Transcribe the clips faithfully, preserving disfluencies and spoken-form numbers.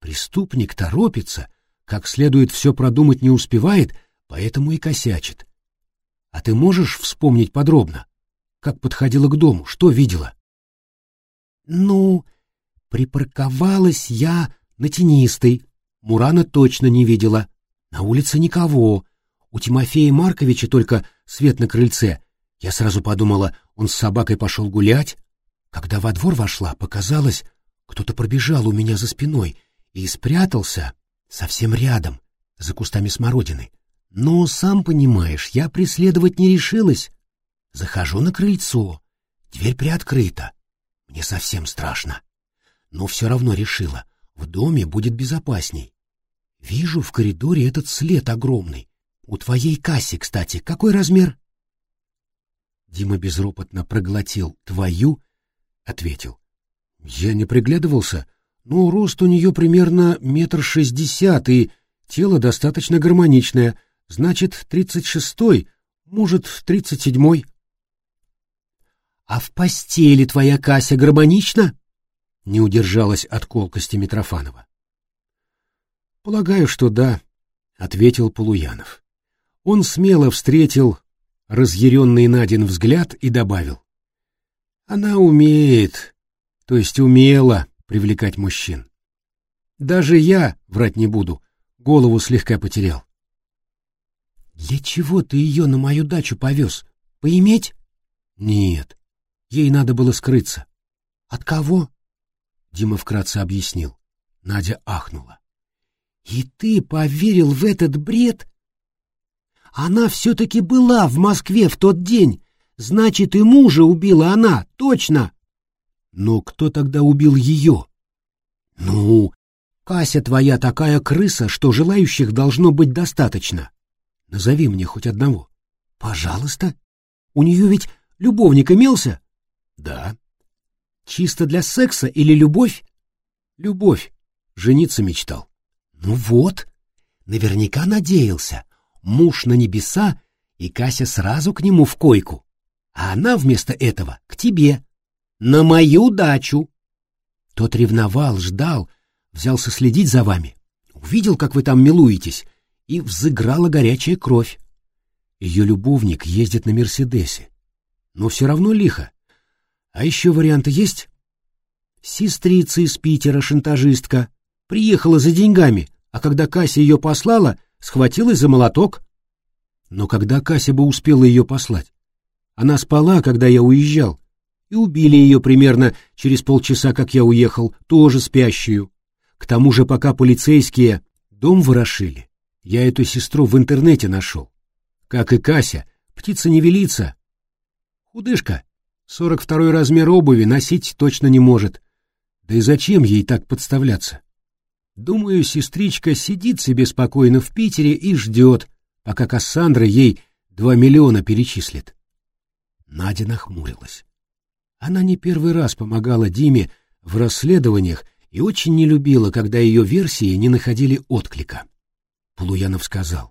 Преступник торопится, как следует все продумать не успевает, поэтому и косячит. А ты можешь вспомнить подробно, как подходила к дому, что видела? Ну, припарковалась я на Тенистой. Мурана точно не видела. На улице никого. У Тимофея Марковича только свет на крыльце. Я сразу подумала, он с собакой пошел гулять. Когда во двор вошла, показалось, кто-то пробежал у меня за спиной и спрятался совсем рядом, за кустами смородины. Но, сам понимаешь, я преследовать не решилась. Захожу на крыльцо, дверь приоткрыта. Мне совсем страшно. Но все равно решила, в доме будет безопасней. Вижу в коридоре этот след огромный. У твоей Касси, кстати, какой размер? Дима безропотно проглотил «твою», ответил. Я не приглядывался, но рост у нее примерно метр шестьдесят, и тело достаточно гармоничное, значит, тридцать шестой, может, тридцать седьмой. А в постели твоя Кася гармонична? Не удержалась от колкости Митрофанова. Полагаю, что да, ответил Полуянов. Он смело встретил разъяренный Надин взгляд и добавил. Она умеет, то есть умела привлекать мужчин. Даже я, врать не буду, голову слегка потерял. Для чего ты ее на мою дачу повез? Поиметь? Нет, ей надо было скрыться. От кого? Дима вкратце объяснил. Надя ахнула. И ты поверил в этот бред? Она все-таки была в Москве в тот день. Значит, и мужа убила она, точно. Но кто тогда убил ее? Ну, Кася твоя такая крыса, что желающих должно быть достаточно. Назови мне хоть одного. Пожалуйста. У нее ведь любовник имелся? Да. Чисто для секса или любовь? Любовь. Жениться мечтал. Ну вот. Наверняка надеялся. Муж на небеса, и Кася сразу к нему в койку. А она вместо этого к тебе. На мою дачу. Тот ревновал, ждал, взялся следить за вами. Увидел, как вы там милуетесь, и взыграла горячая кровь. Ее любовник ездит на Мерседесе. Но все равно лихо. А еще варианты есть? Сестрица из Питера, шантажистка, приехала за деньгами, а когда Кася ее послала, схватилась за молоток. Но когда Кася бы успела ее послать? Она спала, когда я уезжал, и убили ее примерно через полчаса, как я уехал, тоже спящую. К тому же, пока полицейские дом ворошили, я эту сестру в интернете нашел. Как и Кася, птица не велится. Худышка, сорок второй размер обуви носить точно не может. Да и зачем ей так подставляться? Думаю, сестричка сидит себе спокойно в Питере и ждет, пока Кассандра ей два миллиона перечислит. Надя нахмурилась. Она не первый раз помогала Диме в расследованиях и очень не любила, когда ее версии не находили отклика. Полуянов сказал.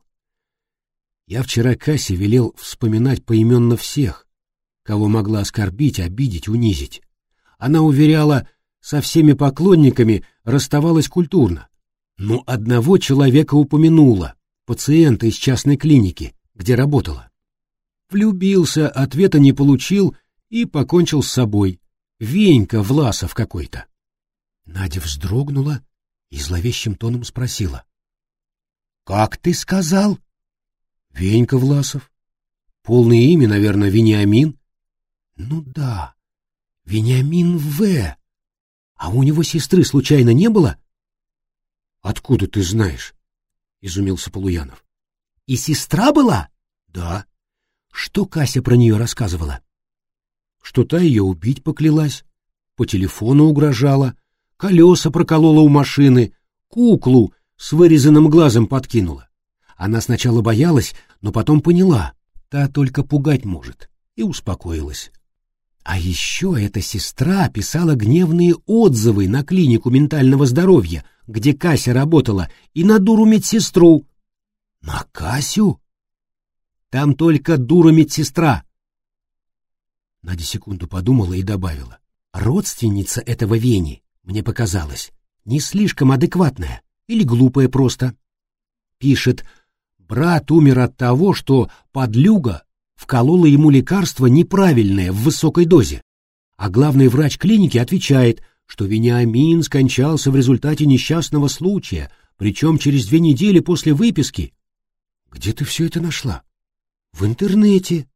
Я вчера Кассе велел вспоминать поименно всех, кого могла оскорбить, обидеть, унизить. Она уверяла, со всеми поклонниками расставалась культурно, но одного человека упомянула, пациента из частной клиники, где работала. Влюбился, ответа не получил и покончил с собой. Венька Власов какой-то. Надя вздрогнула и зловещим тоном спросила. — Как ты сказал? — Венька Власов. Полное имя, наверное, Вениамин. — Ну да, Вениамин В. А у него сестры случайно не было? — Откуда ты знаешь? — изумился Полуянов. — И сестра была? — Да. Что Кася про нее рассказывала? Что та ее убить поклялась, по телефону угрожала, колеса проколола у машины, куклу с вырезанным глазом подкинула. Она сначала боялась, но потом поняла, та только пугать может, и успокоилась. А еще эта сестра писала гневные отзывы на клинику ментального здоровья, где Кася работала, и на дуру медсестру. На Касю? Там только дура медсестра. Надя секунду подумала и добавила. Родственница этого Вени, мне показалось, не слишком адекватная или глупая просто. Пишет: брат умер от того, что подлюга вколола ему лекарство неправильное в высокой дозе. А главный врач клиники отвечает, что Вениамин скончался в результате несчастного случая, причем через две недели после выписки. Где ты все это нашла? В интернете.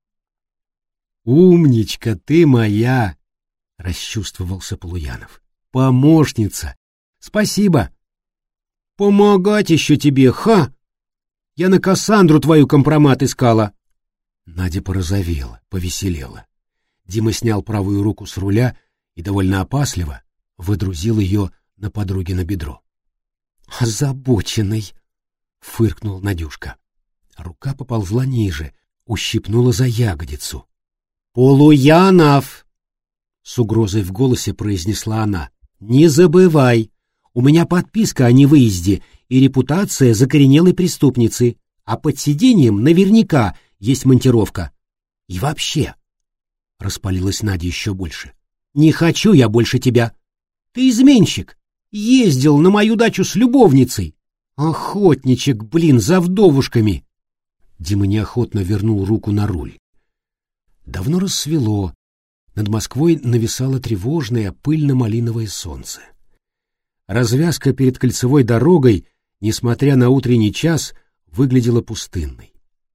Умничка ты моя, расчувствовался Полуянов. Помощница. Спасибо. Помогать еще тебе, ха! Я на Кассандру твою компромат искала. Надя порозовела, повеселела. Дима снял правую руку с руля и довольно опасливо выдрузил ее на подругино бедро. «Озабоченный!» — фыркнул Надюшка. Рука поползла ниже, ущипнула за ягодицу. «Полуянов!» — с угрозой в голосе произнесла она. «Не забывай, у меня подписка о невыезде и репутация закоренелой преступницы, а под сиденьем наверняка есть монтировка. И вообще...» — распалилась Надя еще больше. «Не хочу я больше тебя. Ты изменщик. Ездил на мою дачу с любовницей. Охотничек, блин, за вдовушками». Дима неохотно вернул руку на руль. Давно рассвело. Над Москвой нависало тревожное пыльно-малиновое солнце. Развязка перед кольцевой дорогой, несмотря на утренний час, выглядела пустынной.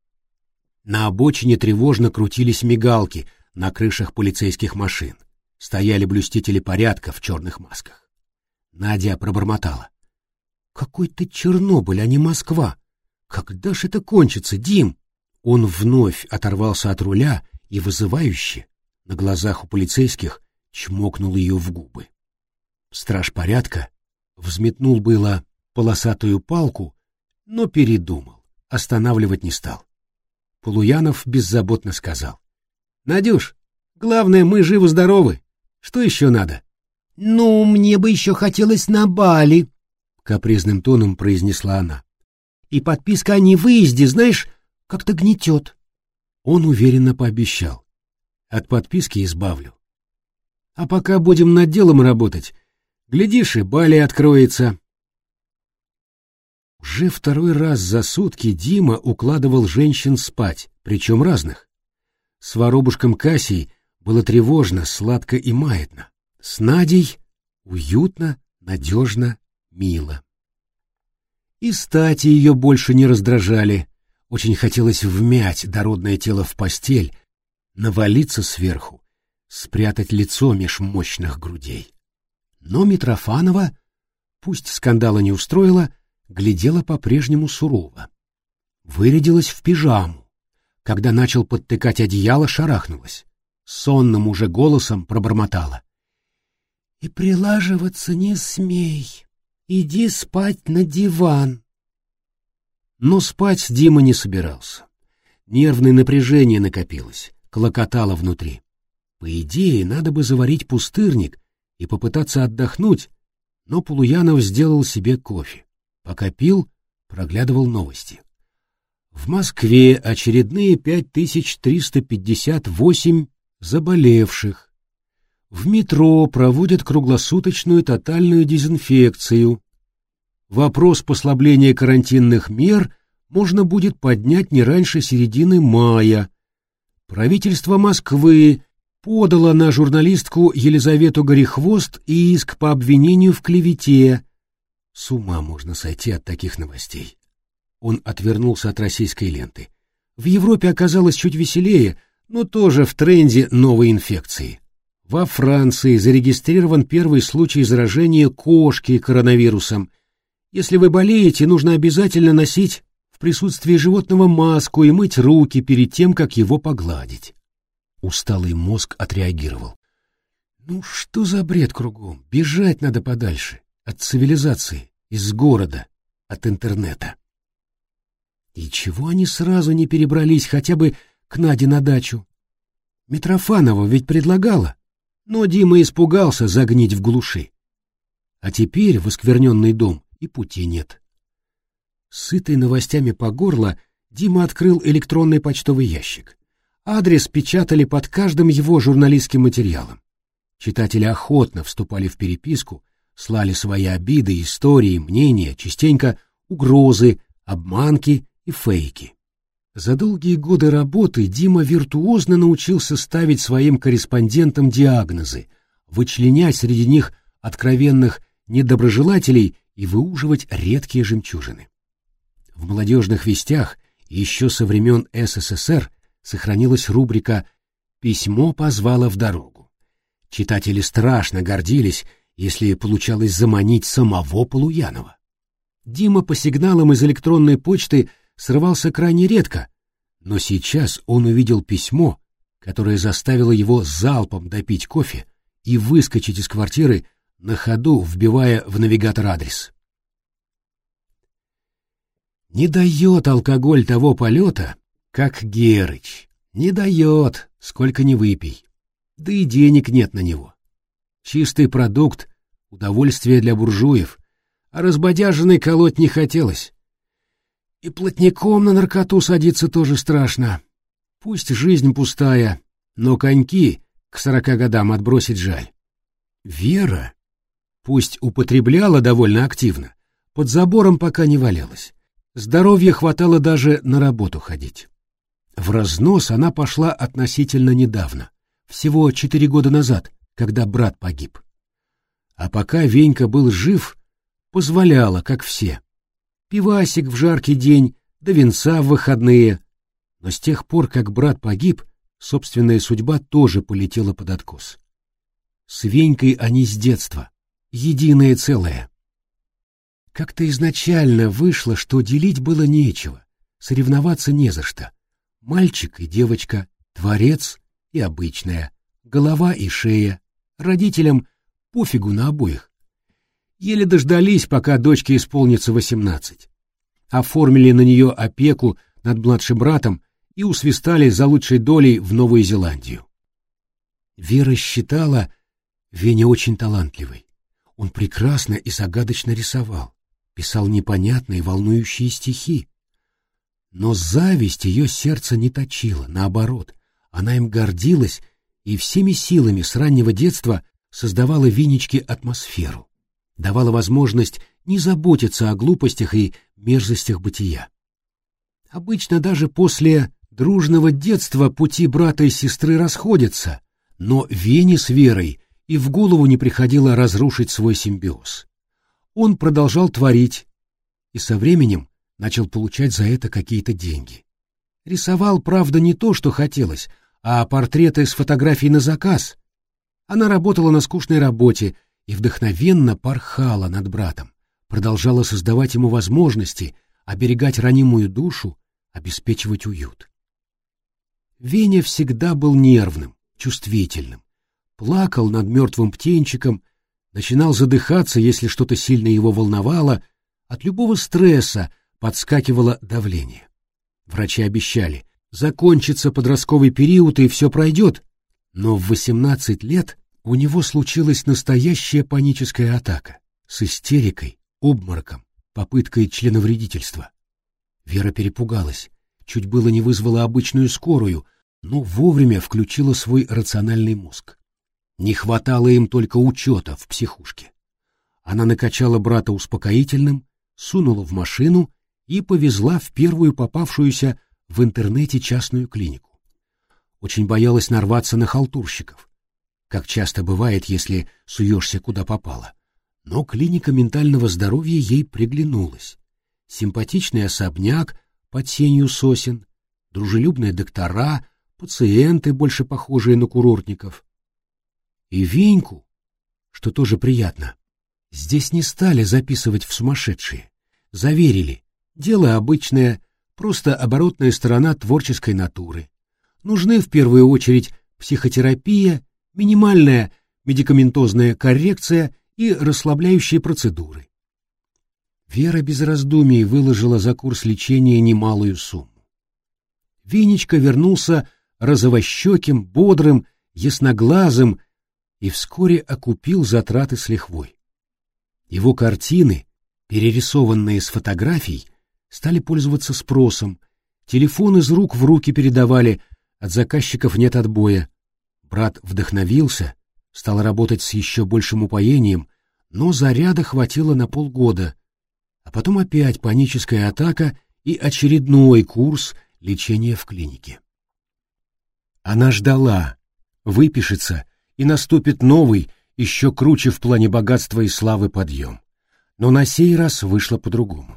На обочине тревожно крутились мигалки на крышах полицейских машин. Стояли блюстители порядка в черных масках. Надя пробормотала: «Какой ты Чернобыль, а не Москва! Когда ж это кончится, Дим?» Он вновь оторвался от руля и вызывающе, на глазах у полицейских, чмокнул ее в губы. Страж порядка взметнул было полосатую палку, но передумал, останавливать не стал. Полуянов беззаботно сказал: «Надюш, главное, мы живы-здоровы. Что еще надо?» «Ну, мне бы еще хотелось на Бали», — капризным тоном произнесла она. «И подписка о невыезде, знаешь, как-то гнетет». Он уверенно пообещал: «От подписки избавлю. А пока будем над делом работать, глядишь, и Бали откроется». Уже второй раз за сутки Дима укладывал женщин спать, причем разных. С воробушком Кассией было тревожно, сладко и маятно. С Надей уютно, надежно, мило. И стати ее больше не раздражали. Очень хотелось вмять дородное тело в постель, навалиться сверху, спрятать лицо меж мощных грудей. Но Митрофанова, пусть скандала не устроила, глядела по-прежнему сурово. Вырядилась в пижаму. Когда начал подтыкать одеяло, шарахнулась. Сонным уже голосом пробормотала: «И прилаживаться не смей. Иди спать на диван». Но спать Дима не собирался. Нервное напряжение накопилось, клокотало внутри. По идее, надо бы заварить пустырник и попытаться отдохнуть, но Полуянов сделал себе кофе. Пока пил, проглядывал новости. В Москве очередные пять тысяч триста пятьдесят восемь заболевших. В метро проводят круглосуточную тотальную дезинфекцию. Вопрос послабления карантинных мер можно будет поднять не раньше середины мая. Правительство Москвы подало на журналистку Елизавету Горехвост иск по обвинению в клевете. С ума можно сойти от таких новостей. Он отвернулся от российской ленты. В Европе оказалось чуть веселее, но тоже в тренде новой инфекции. Во Франции зарегистрирован первый случай заражения кошки коронавирусом. Если вы болеете, нужно обязательно носить в присутствии животного маску и мыть руки перед тем, как его погладить. Усталый мозг отреагировал. Ну что за бред кругом? Бежать надо подальше. От цивилизации, из города, от интернета. И чего они сразу не перебрались хотя бы к Наде на дачу? Митрофанова ведь предлагала, но Дима испугался загнить в глуши. А теперь в оскверненный дом и пути нет. Сытый новостями по горло, Дима открыл электронный почтовый ящик. Адрес печатали под каждым его журналистским материалом. Читатели охотно вступали в переписку, слали свои обиды, истории, мнения, частенько угрозы, обманки и фейки. За долгие годы работы Дима виртуозно научился ставить своим корреспондентам диагнозы, вычленять среди них откровенных недоброжелателей и выуживать редкие жемчужины. В «Молодежных вестях» еще со времен СССР сохранилась рубрика «Письмо позвало в дорогу». Читатели страшно гордились, если получалось заманить самого Полуянова. Дима по сигналам из электронной почты срывался крайне редко, но сейчас он увидел письмо, которое заставило его залпом допить кофе и выскочить из квартиры, на ходу вбивая в навигатор адрес. Не дает алкоголь того полета, как Герыч. Не дает, сколько ни выпей. Да и денег нет на него. Чистый продукт, удовольствие для буржуев, а разбодяженный колоть не хотелось. И плотником на наркоту садиться тоже страшно. Пусть жизнь пустая, но коньки к сорока годам отбросить жаль. Вера, пусть употребляла довольно активно, под забором пока не валялась. Здоровья хватало даже на работу ходить. В разнос она пошла относительно недавно, всего четыре года назад, когда брат погиб. А пока Венька был жив, позволяла, как все. Пивасик в жаркий день, да винца в выходные. Но с тех пор, как брат погиб, собственная судьба тоже полетела под откос. С Венькой они с детства, единое целое. Как-то изначально вышло, что делить было нечего, соревноваться не за что. Мальчик и девочка, творец и обычная, голова и шея, родителям пофигу на обоих. Еле дождались, пока дочке исполнится восемнадцать. Оформили на нее опеку над младшим братом и усвистали за лучшей долей в Новую Зеландию. Вера считала Веня очень талантливый. Он прекрасно и загадочно рисовал, писал непонятные волнующие стихи. Но зависть ее сердце не точила, наоборот, она им гордилась и всеми силами с раннего детства создавала Венечке атмосферу, давала возможность не заботиться о глупостях и мерзостях бытия. Обычно даже после дружного детства пути брата и сестры расходятся, но Вене с Верой и в голову не приходило разрушить свой симбиоз. Он продолжал творить и со временем начал получать за это какие-то деньги. Рисовал, правда, не то, что хотелось, а портреты с фотографий на заказ. Она работала на скучной работе и вдохновенно порхала над братом, продолжала создавать ему возможности, оберегать ранимую душу, обеспечивать уют. Веня всегда был нервным, чувствительным, плакал над мертвым птенчиком, начинал задыхаться, если что-то сильно его волновало, от любого стресса подскакивало давление. Врачи обещали, закончится подростковый период и все пройдет, но в восемнадцать лет у него случилась настоящая паническая атака с истерикой, обмороком, попыткой членовредительства. Вера перепугалась, чуть было не вызвала обычную скорую, но вовремя включила свой рациональный мозг. Не хватало им только учета в психушке. Она накачала брата успокоительным, сунула в машину и повезла в первую попавшуюся в интернете частную клинику. Очень боялась нарваться на халтурщиков, как часто бывает, если суешься куда попало. Но клиника ментального здоровья ей приглянулась. Симпатичный особняк под сенью сосен, дружелюбные доктора, пациенты, больше похожие на курортников. И Веньку, что тоже приятно, здесь не стали записывать в сумасшедшие. Заверили, дело обычное, просто оборотная сторона творческой натуры. Нужны в первую очередь психотерапия, минимальная медикаментозная коррекция и расслабляющие процедуры. Вера без раздумий выложила за курс лечения немалую сумму. Венечка вернулся розовощеким, бодрым, ясноглазым и вскоре окупил затраты с лихвой. Его картины, перерисованные с фотографий, стали пользоваться спросом, телефон из рук в руки передавали, от заказчиков нет отбоя. Брат вдохновился, стал работать с еще большим упоением, но заряда хватило на полгода, а потом опять паническая атака и очередной курс лечения в клинике. Она ждала, выпишется, и наступит новый, еще круче в плане богатства и славы подъем. Но на сей раз вышло по-другому.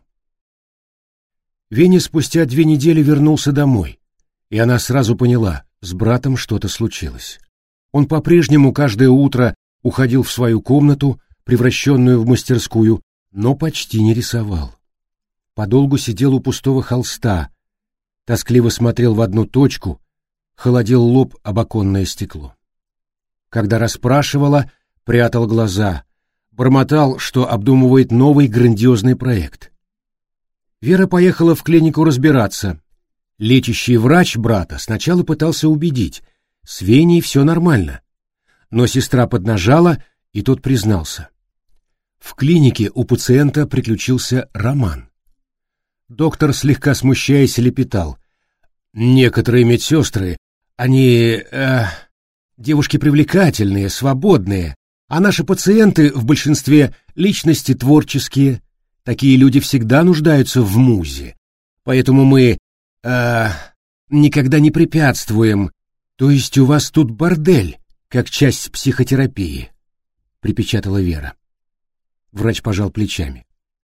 Веня спустя две недели вернулся домой, и она сразу поняла, с братом что-то случилось. Он по-прежнему каждое утро уходил в свою комнату, превращенную в мастерскую, но почти не рисовал. Подолгу сидел у пустого холста, тоскливо смотрел в одну точку, холодил лоб об оконное стекло. Когда расспрашивала, прятал глаза, бормотал, что обдумывает новый грандиозный проект. Вера поехала в клинику разбираться. Лечащий врач брата сначала пытался убедить, с Веней все нормально, но сестра поднажала, и тот признался. В клинике у пациента приключился роман. Доктор, слегка смущаясь, лепетал. Некоторые медсестры, они... Э, девушки привлекательные, свободные, а наши пациенты в большинстве личности творческие. Такие люди всегда нуждаются в музе. Поэтому мы... Э, никогда не препятствуем. То есть у вас тут бордель, как часть психотерапии, припечатала Вера. Врач пожал плечами.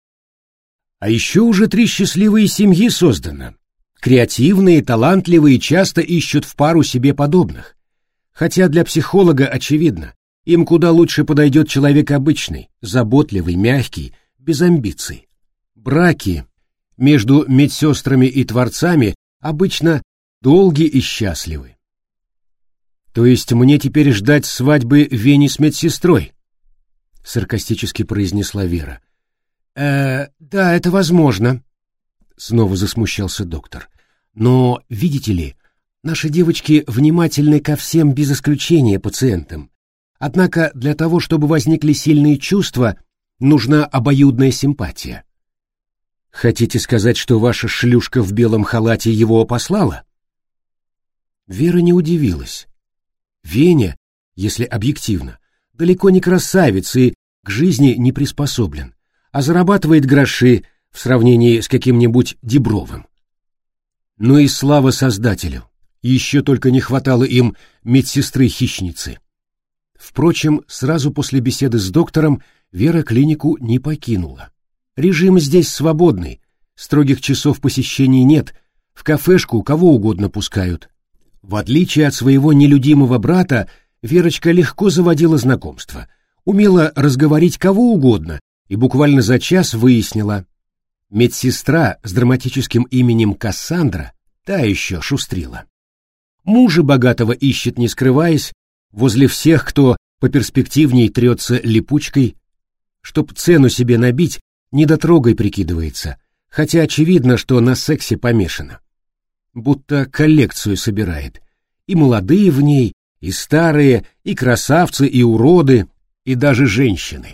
А еще уже три счастливые семьи создано. Креативные, талантливые часто ищут в пару себе подобных. Хотя для психолога очевидно, им куда лучше подойдет человек обычный, заботливый, мягкий, без амбиций. Браки между медсестрами и творцами обычно долгие и счастливы. То есть мне теперь ждать свадьбы Вени с медсестрой? Саркастически произнесла Вера. Э, да, это возможно. Снова засмущался доктор. Но, видите ли, наши девочки внимательны ко всем без исключения пациентам. Однако для того, чтобы возникли сильные чувства, нужна обоюдная симпатия. Хотите сказать, что ваша шлюшка в белом халате его послала? Вера не удивилась. Веня, если объективно, далеко не красавец и к жизни не приспособлен, а зарабатывает гроши в сравнении с каким-нибудь Дибровым. Ну и слава Создателю, еще только не хватало им медсестры-хищницы. Впрочем, сразу после беседы с доктором Вера клинику не покинула. Режим здесь свободный, строгих часов посещений нет, в кафешку кого угодно пускают. В отличие от своего нелюдимого брата, Верочка легко заводила знакомства, умела разговорить кого угодно и буквально за час выяснила. Медсестра с драматическим именем Кассандра, та еще шустрила. Мужа богатого ищет, не скрываясь, возле всех, кто поперспективней трется липучкой, чтоб цену себе набить, недотрогой прикидывается, хотя очевидно, что на сексе помешана. Будто коллекцию собирает. И молодые в ней, и старые, и красавцы, и уроды, и даже женщины.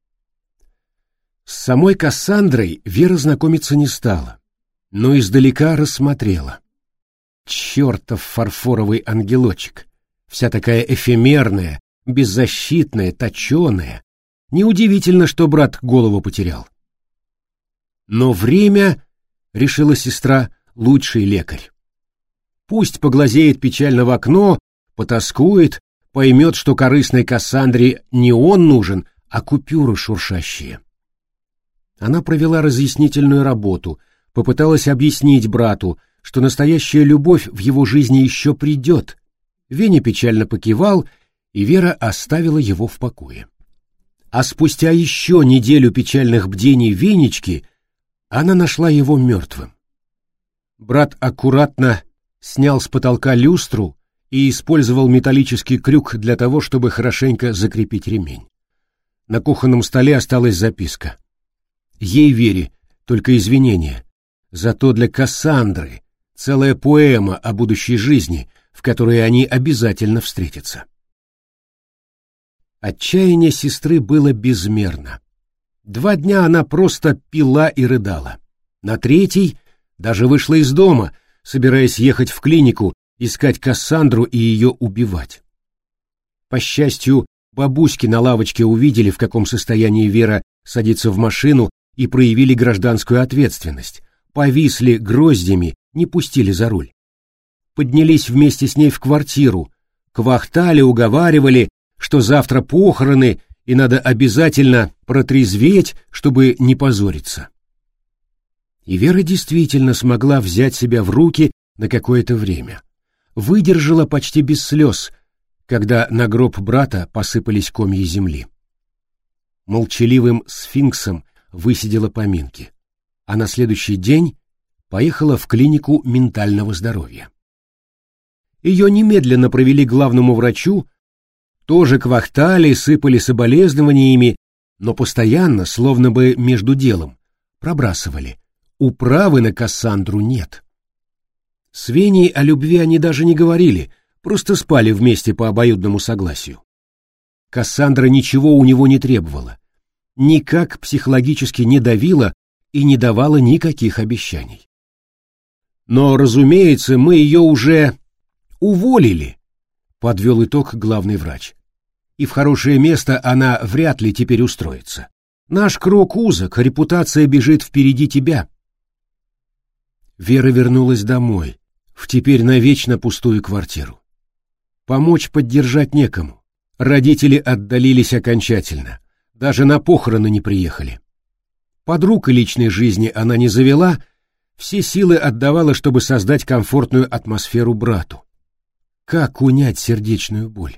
С самой Кассандрой Вера знакомиться не стала, но издалека рассмотрела. Чертов фарфоровый ангелочек, вся такая эфемерная, беззащитная, точеная. Неудивительно, что брат голову потерял. Но время, решила сестра, лучший лекарь. Пусть поглазеет печально в окно, потаскует, поймет, что корыстной Кассандре не он нужен, а купюры шуршащие. Она провела разъяснительную работу, попыталась объяснить брату, что настоящая любовь в его жизни еще придет. Веня печально покивал, и Вера оставила его в покое. А спустя еще неделю печальных бдений Венечки она нашла его мертвым. Брат аккуратно снял с потолка люстру и использовал металлический крюк для того, чтобы хорошенько закрепить ремень. На кухонном столе осталась записка. Ей, Вере, только извинения. Зато для Кассандры целая поэма о будущей жизни, в которой они обязательно встретятся. Отчаяние сестры было безмерно. Два дня она просто пила и рыдала. На третий даже вышла из дома, собираясь ехать в клинику, искать Кассандру и ее убивать. По счастью, Бабуськи на лавочке увидели, в каком состоянии Вера садится в машину, и проявили гражданскую ответственность, повисли гроздями, не пустили за руль. Поднялись вместе с ней в квартиру, квахтали, уговаривали, что завтра похороны и надо обязательно протрезветь, чтобы не позориться. И Вера действительно смогла взять себя в руки на какое-то время. Выдержала почти без слез, когда на гроб брата посыпались комья земли. Молчаливым сфинксом высидела поминки, а на следующий день поехала в клинику ментального здоровья. Ее немедленно провели к главному врачу, тоже квахтали, сыпали соболезнованиями, но постоянно, словно бы между делом, пробрасывали: управы на Кассандру нет. С Веней о любви они даже не говорили, просто спали вместе по обоюдному согласию. Кассандра ничего у него не требовала, никак психологически не давила и не давала никаких обещаний. Но, разумеется, мы ее уже уволили, подвел итог главный врач. И в хорошее место она вряд ли теперь устроится. Наш круг узок, репутация бежит впереди тебя. Вера вернулась домой, в теперь навечно пустую квартиру. Помочь поддержать некому. Родители отдалились окончательно, даже на похороны не приехали. Подруг и личной жизни она не завела, все силы отдавала, чтобы создать комфортную атмосферу брату. Как унять сердечную боль?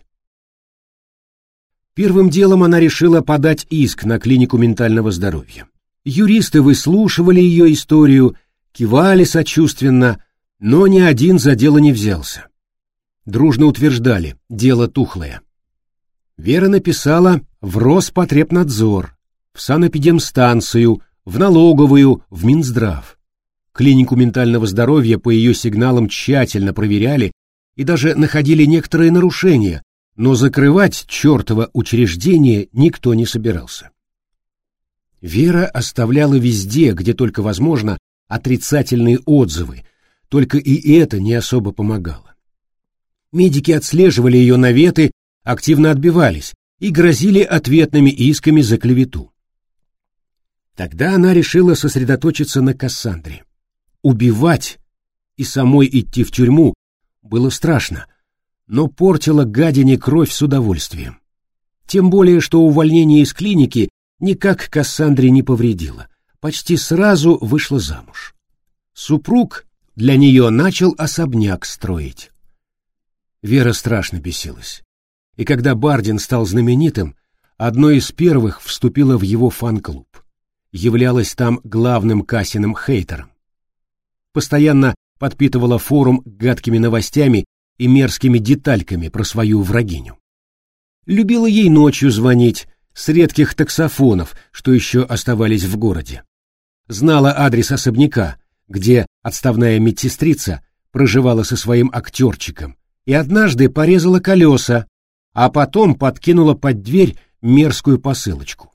Первым делом она решила подать иск на клинику ментального здоровья. Юристы выслушивали ее историю, кивали сочувственно, но ни один за дело не взялся. Дружно утверждали: дело тухлое. Вера написала в Роспотребнадзор, в санэпидемстанцию, в налоговую, в Минздрав. Клинику ментального здоровья по ее сигналам тщательно проверяли и даже находили некоторые нарушения, но закрывать чертово учреждение никто не собирался. Вера оставляла везде, где только возможно, отрицательные отзывы, только и это не особо помогало. Медики отслеживали ее наветы, активно отбивались и грозили ответными исками за клевету. Тогда она решила сосредоточиться на Кассандре. Убивать и самой идти в тюрьму было страшно, но портила гадине кровь с удовольствием. Тем более, что увольнение из клиники никак Кассандре не повредило. Почти сразу вышла замуж. Супруг для нее начал особняк строить. Вера страшно бесилась. И когда Бардин стал знаменитым, одной из первых вступила в его фан-клуб. Являлась там главным Касиным хейтером. Постоянно подпитывала форум гадкими новостями и мерзкими детальками про свою врагиню. Любила ей ночью звонить с редких таксофонов, что еще оставались в городе. Знала адрес особняка, где отставная медсестрица проживала со своим актерчиком, и однажды порезала колеса, а потом подкинула под дверь мерзкую посылочку.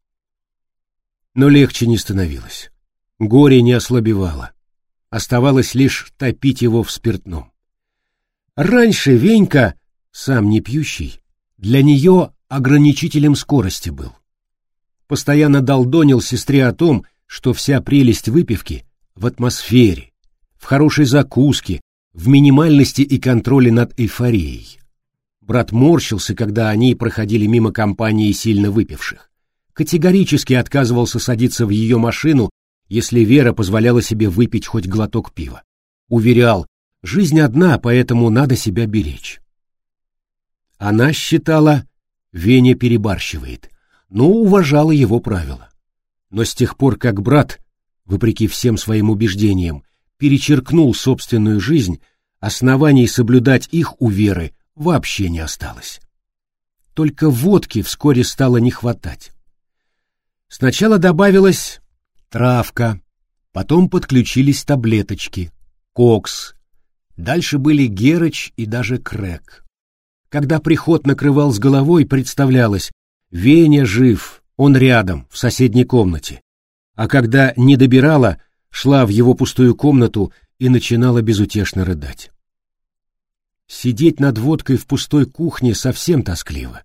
Но легче не становилось. Горе не ослабевало. Оставалось лишь топить его в спиртном. Раньше Венька, сам не пьющий, для нее ограничителем скорости был. Постоянно долдонил сестре о том, что вся прелесть выпивки в атмосфере, в хорошей закуске, в минимальности и контроле над эйфорией. Брат морщился, когда они проходили мимо компании сильно выпивших. Категорически отказывался садиться в ее машину, если Вера позволяла себе выпить хоть глоток пива. Уверял, жизнь одна, поэтому надо себя беречь. Она считала, Веня перебарщивает, но уважала его правила. Но с тех пор, как брат, вопреки всем своим убеждениям, перечеркнул собственную жизнь, оснований соблюдать их у Веры вообще не осталось. Только водки вскоре стало не хватать. Сначала добавилась травка, потом подключились таблеточки, кокс, дальше были герыч и даже крэк. Когда приход накрывал с головой, представлялось: Веня жив, он рядом, в соседней комнате. А когда не добирала, шла в его пустую комнату и начинала безутешно рыдать. Сидеть над водкой в пустой кухне совсем тоскливо,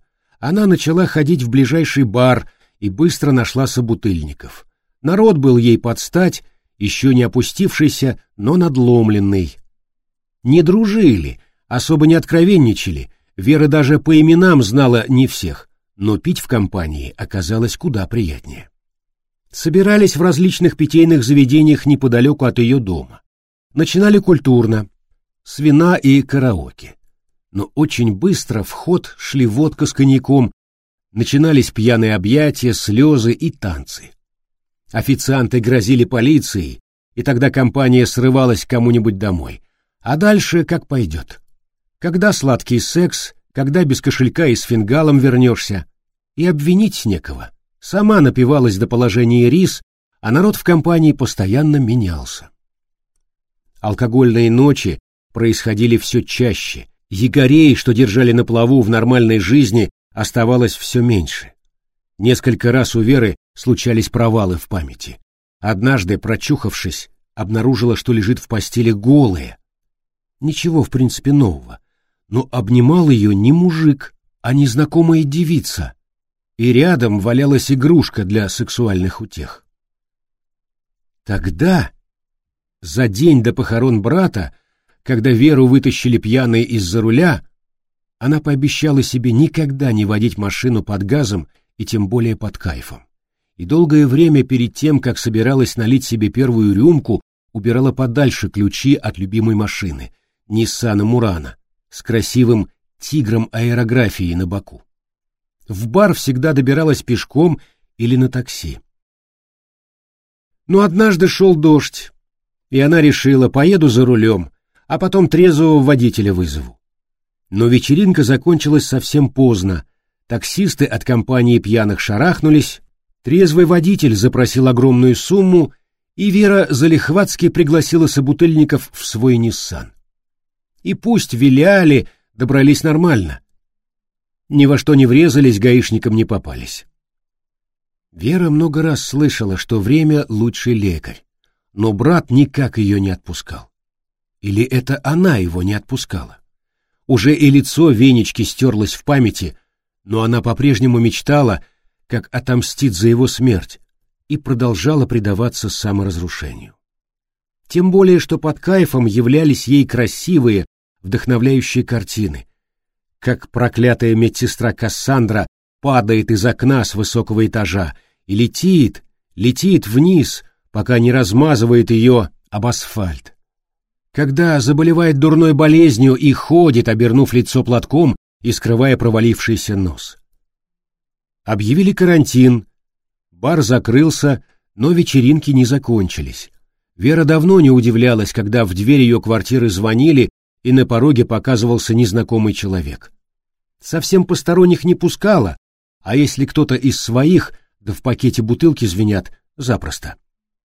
Она начала ходить в ближайший бар и быстро нашла собутыльников. Народ был ей под стать, еще не опустившийся, но надломленный. Не дружили, особо не откровенничали, Вера даже по именам знала не всех, но пить в компании оказалось куда приятнее. Собирались в различных питейных заведениях неподалеку от ее дома. Начинали культурно, с вина и караоке. Но очень быстро в ход шли водка с коньяком, начинались пьяные объятия, слезы и танцы. Официанты грозили полицией, и тогда компания срывалась к кому-нибудь домой. А дальше как пойдет. Когда сладкий секс, когда без кошелька и с фингалом вернешься. И обвинить некого. Сама напивалась до положения рис, а народ в компании постоянно менялся. Алкогольные ночи происходили все чаще. Якорей, что держали на плаву в нормальной жизни, оставалось все меньше. Несколько раз у Веры случались провалы в памяти. Однажды, прочухавшись, обнаружила, что лежит в постели голая. Ничего, в принципе, нового. Но обнимал ее не мужик, а незнакомая девица. И рядом валялась игрушка для сексуальных утех. Тогда, за день до похорон брата, когда Веру вытащили пьяной из-за руля, она пообещала себе никогда не водить машину под газом и тем более под кайфом. И долгое время перед тем, как собиралась налить себе первую рюмку, убирала подальше ключи от любимой машины, Ниссана Мурана, с красивым тигром аэрографии на боку. В бар всегда добиралась пешком или на такси. Но однажды шел дождь, и она решила, поеду за рулем, а потом трезвого водителя вызову. Но вечеринка закончилась совсем поздно, таксисты от компании пьяных шарахнулись, трезвый водитель запросил огромную сумму, и Вера залихватски пригласила собутыльников в свой Ниссан. И пусть виляли, добрались нормально. Ни во что не врезались, гаишникам не попались. Вера много раз слышала, что время — лучший лекарь, но брат никак ее не отпускал. Или это она его не отпускала? Уже и лицо Венечки стерлось в памяти, но она по-прежнему мечтала, как отомстит за его смерть, и продолжала предаваться саморазрушению. Тем более, что под кайфом являлись ей красивые, вдохновляющие картины, как проклятая медсестра Кассандра падает из окна с высокого этажа и летит, летит вниз, пока не размазывает ее об асфальт. Когда заболевает дурной болезнью и ходит, обернув лицо платком и скрывая провалившийся нос. Объявили карантин, бар закрылся, но вечеринки не закончились. Вера давно не удивлялась, когда в дверь ее квартиры звонили, и на пороге показывался незнакомый человек. Совсем посторонних не пускала, а если кто-то из своих, да в пакете бутылки звенят, запросто.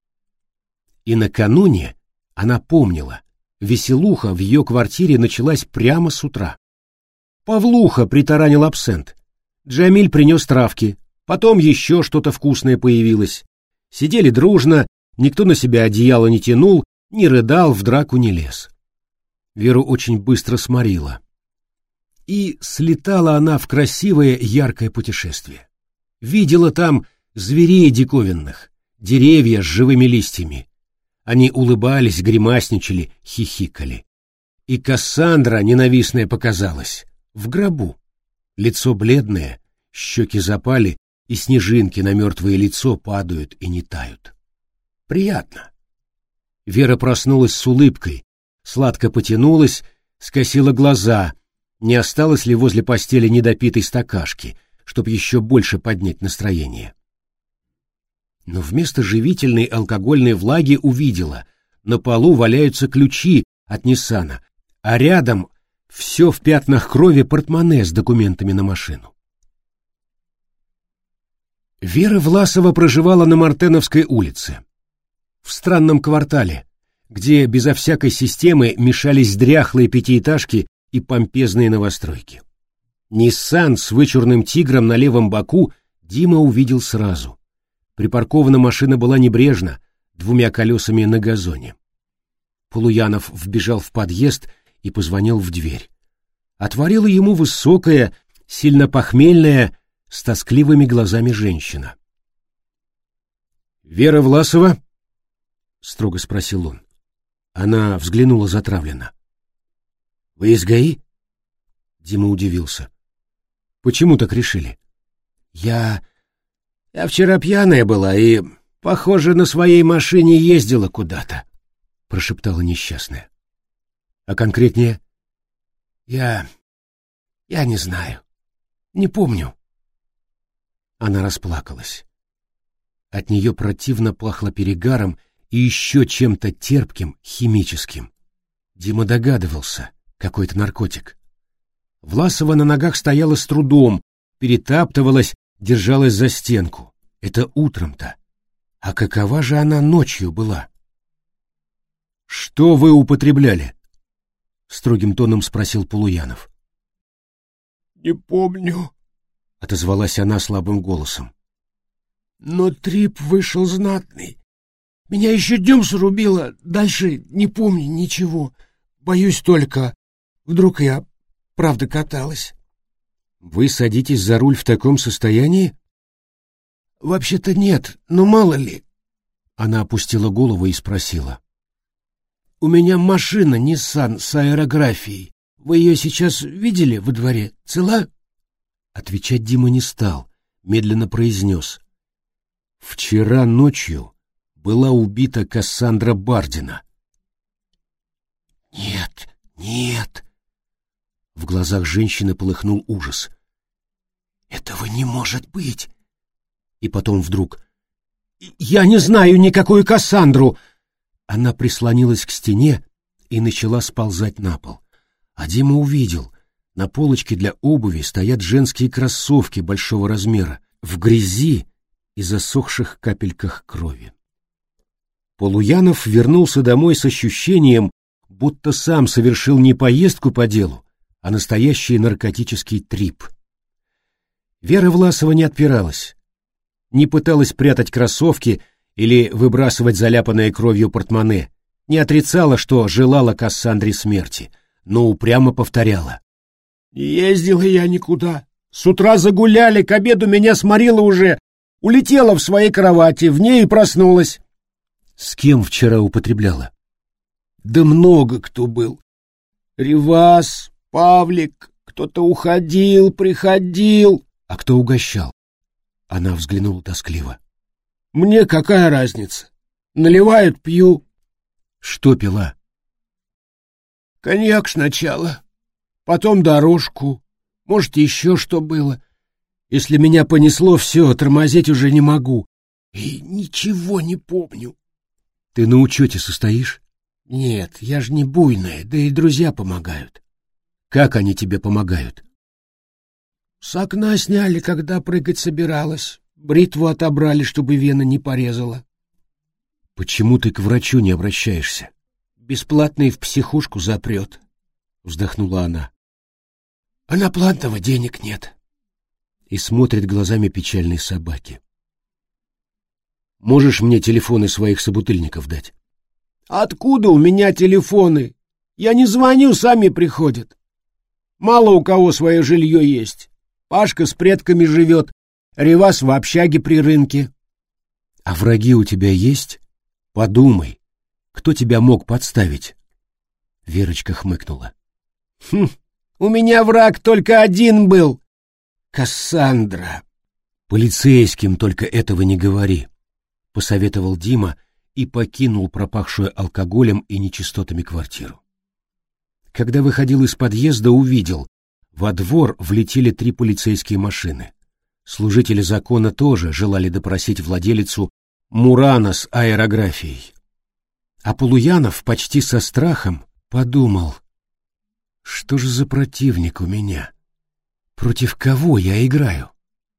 И накануне она помнила, веселуха в ее квартире началась прямо с утра. Павлуха притаранил абсент, Джамиль принес травки, потом еще что-то вкусное появилось. Сидели дружно, никто на себя одеяло не тянул, не рыдал, в драку не лез. Веру очень быстро сморила. И слетала она в красивое яркое путешествие. Видела там зверей диковинных, деревья с живыми листьями. Они улыбались, гримасничали, хихикали. И Кассандра ненавистная показалась, в гробу. Лицо бледное, щеки запали, и снежинки на мертвое лицо падают и не тают. Приятно. Вера проснулась с улыбкой, сладко потянулась, скосила глаза, не осталось ли возле постели недопитой стакашки, чтоб еще больше поднять настроение. Но вместо живительной алкогольной влаги увидела, на полу валяются ключи от Ниссана, а рядом все в пятнах крови портмоне с документами на машину. Вера Власова проживала на Мартеновской улице, в странном квартале, где безо всякой системы мешались дряхлые пятиэтажки и помпезные новостройки. Ниссан с вычурным тигром на левом боку Дима увидел сразу. Припаркована машина была небрежно, двумя колесами на газоне. Полуянов вбежал в подъезд и позвонил в дверь. Отворила ему высокая, сильно похмельная, с тоскливыми глазами женщина. «Вера Власова?» — строго спросил он. Она взглянула затравленно. «Вы из ГАИ?» Дима удивился. «Почему так решили?» «Я... я вчера пьяная была и, похоже, на своей машине ездила куда-то», — прошептала несчастная. «А конкретнее?» «Я... я не знаю. Не помню». Она расплакалась. От нее противно пахло перегаром и еще чем-то терпким, химическим. Дима догадывался, какой-то наркотик. Власова на ногах стояла с трудом, перетаптывалась, держалась за стенку. Это утром-то. А какова же она ночью была? «Что вы употребляли?» — строгим тоном спросил Полуянов. «Не помню», — отозвалась она слабым голосом. «Но трип вышел знатный. Меня еще днем срубило, дальше не помню ничего. Боюсь только, вдруг я правда каталась». «Вы садитесь за руль в таком состоянии?» «Вообще-то нет, но мало ли». Она опустила голову и спросила. «У меня машина Nissan с аэрографией. Вы ее сейчас видели во дворе? Цела?» Отвечать Дима не стал, медленно произнес. «Вчера ночью была убита Кассандра Бардина». «Нет, нет!» В глазах женщины полыхнул ужас. «Этого не может быть!» И потом вдруг: «Я не знаю никакую Кассандру!» Она прислонилась к стене и начала сползать на пол. А Дима увидел, на полочке для обуви стоят женские кроссовки большого размера, в грязи и засохших капельках крови. Полуянов вернулся домой с ощущением, будто сам совершил не поездку по делу, а настоящий наркотический трип. Вера Власова не отпиралась, не пыталась прятать кроссовки или выбрасывать заляпанное кровью портмоне, не отрицала, что желала Кассандре смерти, но упрямо повторяла. «Не ездила я никуда. С утра загуляли, к обеду меня сморила уже. Улетела в своей кровати, в ней и проснулась». «С кем вчера употребляла?» «Да много кто был. Ревас, Павлик, кто-то уходил, приходил». «А кто угощал?» Она взглянула тоскливо. «Мне какая разница? Наливают, пью». «Что пила?» «Коньяк сначала, потом дорожку, может, еще что было. Если меня понесло, все, тормозить уже не могу. И ничего не помню». «Ты на учете состоишь?» «Нет, я же не буйная, да и друзья помогают». «Как они тебе помогают?» «С окна сняли, когда прыгать собиралась. Бритву отобрали, чтобы вена не порезала». «Почему ты к врачу не обращаешься?» «Бесплатный в психушку запрет», — вздохнула она. «А на платного денег нет». И смотрит глазами печальной собаки. «Можешь мне телефоны своих собутыльников дать?» «Откуда у меня телефоны? Я не звоню, сами приходят. Мало у кого свое жилье есть. Пашка с предками живет, Ревас в общаге при рынке». «А враги у тебя есть? Подумай, кто тебя мог подставить?» Верочка хмыкнула. «Хм, у меня враг только один был. Кассандра». «Полицейским только этого не говори», — посоветовал Дима и покинул пропахшую алкоголем и нечистотами квартиру. Когда выходил из подъезда, увидел, во двор влетели три полицейские машины. Служители закона тоже желали допросить владелицу Мурана с аэрографией. А Полуянов почти со страхом подумал: что же за противник у меня? Против кого я играю?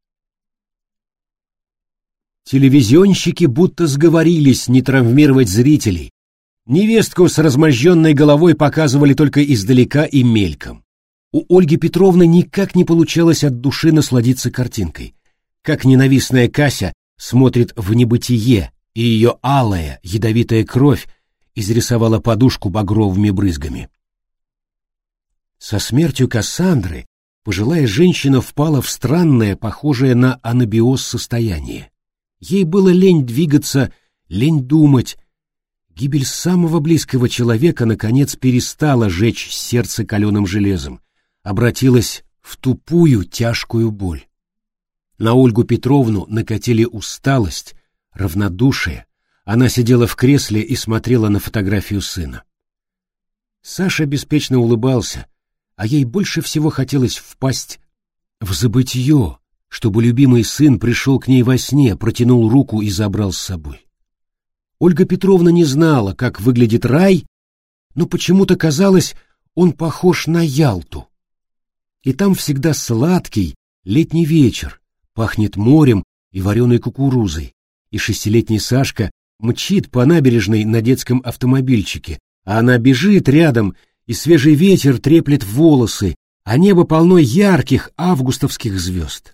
Телевизионщики будто сговорились не травмировать зрителей. Невестку с размозженной головой показывали только издалека и мельком. У Ольги Петровны никак не получалось от души насладиться картинкой. Как ненавистная Кася смотрит в небытие, и ее алая, ядовитая кровь изрисовала подушку багровыми брызгами. Со смертью Кассандры пожилая женщина впала в странное, похожее на анабиоз состояние. Ей было лень двигаться, лень думать. Гибель самого близкого человека, наконец, перестала жечь сердце каленым железом, обратилась в тупую, тяжкую боль. На Ольгу Петровну накатили усталость, равнодушие. Она сидела в кресле и смотрела на фотографию сына. Саша беспечно улыбался, а ей больше всего хотелось впасть в забытье, чтобы любимый сын пришел к ней во сне, протянул руку и забрал с собой. Ольга Петровна не знала, как выглядит рай, но почему-то казалось, он похож на Ялту. И там всегда сладкий летний вечер, пахнет морем и вареной кукурузой, и шестилетний Сашка мчит по набережной на детском автомобильчике, а она бежит рядом, и свежий ветер треплет волосы, а небо полно ярких августовских звезд.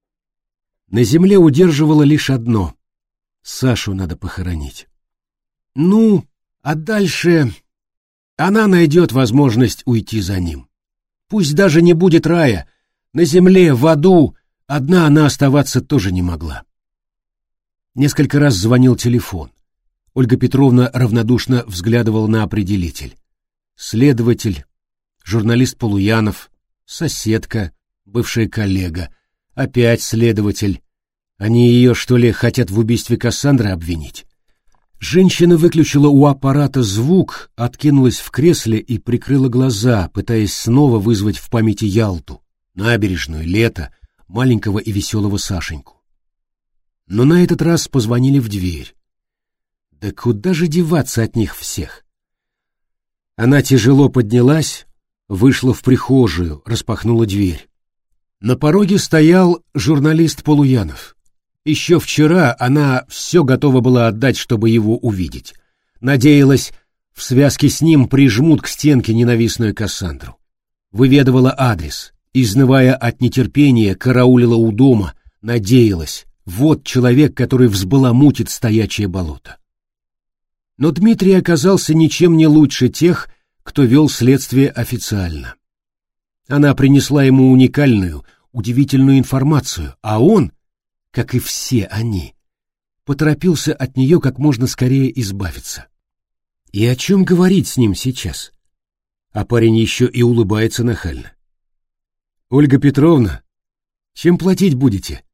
На земле удерживало лишь одно — Сашу надо похоронить. Ну, а дальше она найдет возможность уйти за ним. Пусть даже не будет рая, на земле, в аду, одна она оставаться тоже не могла. Несколько раз звонил телефон. Ольга Петровна равнодушно взглядывала на определитель. Следователь, журналист Полуянов, соседка, бывшая коллега, опять следователь. Они ее, что ли, хотят в убийстве Кассандры обвинить? Женщина выключила у аппарата звук, откинулась в кресле и прикрыла глаза, пытаясь снова вызвать в памяти Ялту, набережную, лето, маленького и веселого Сашеньку. Но на этот раз позвонили в дверь. Да куда же деваться от них всех? Она тяжело поднялась, вышла в прихожую, распахнула дверь. На пороге стоял журналист Полуянов. Еще вчера она все готова была отдать, чтобы его увидеть. Надеялась, в связке с ним прижмут к стенке ненавистную Кассандру. Выведывала адрес, изнывая от нетерпения, караулила у дома, надеялась, вот человек, который взбаламутит стоячее болото. Но Дмитрий оказался ничем не лучше тех, кто вел следствие официально. Она принесла ему уникальную, удивительную информацию, а он, как и все они, поторопился от нее как можно скорее избавиться. И о чем говорить с ним сейчас? А парень еще и улыбается нахально. «Ольга Петровна, чем платить будете?»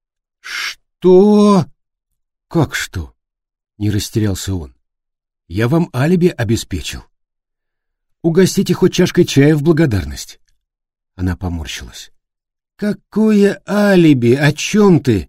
«Что?» «Как что?» — не растерялся он. «Я вам алиби обеспечил. Угостите хоть чашкой чая в благодарность». Она поморщилась. «Какое алиби? О чем ты?»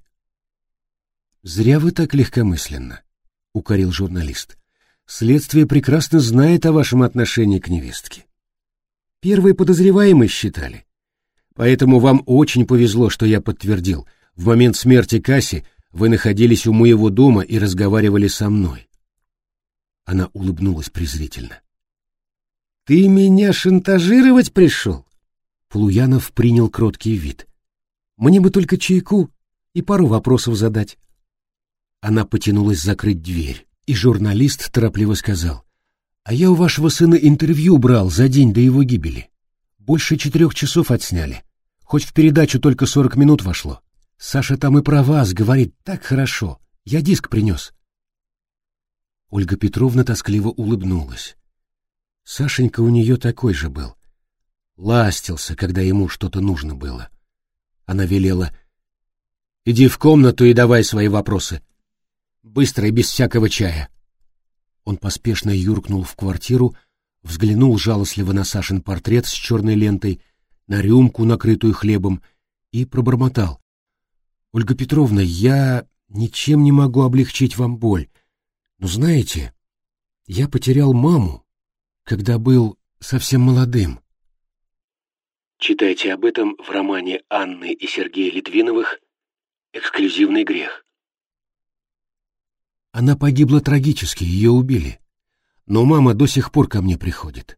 «Зря вы так легкомысленно», — укорил журналист. «Следствие прекрасно знает о вашем отношении к невестке. Первые подозреваемые считали. Поэтому вам очень повезло, что я подтвердил. В момент смерти Касси вы находились у моего дома и разговаривали со мной». Она улыбнулась презрительно. «Ты меня шантажировать пришел?» Полуянов принял кроткий вид. «Мне бы только чайку и пару вопросов задать». Она потянулась закрыть дверь, и журналист торопливо сказал: «А я у вашего сына интервью брал за день до его гибели. Больше четырех часов отсняли. Хоть в передачу только сорок минут вошло. Саша там и про вас говорит так хорошо. Я диск принес». Ольга Петровна тоскливо улыбнулась. Сашенька у нее такой же был. Ластился, когда ему что-то нужно было. Она велела: «Иди в комнату и давай свои вопросы. Быстро и без всякого чая». Он поспешно юркнул в квартиру, взглянул жалостливо на Сашин портрет с черной лентой, на рюмку, накрытую хлебом, и пробормотал: «Ольга Петровна, я ничем не могу облегчить вам боль. Но знаете, я потерял маму, когда был совсем молодым». Читайте об этом в романе Анны и Сергея Литвиновых «Эксклюзивный грех». Она погибла трагически, ее убили. Но мама до сих пор ко мне приходит.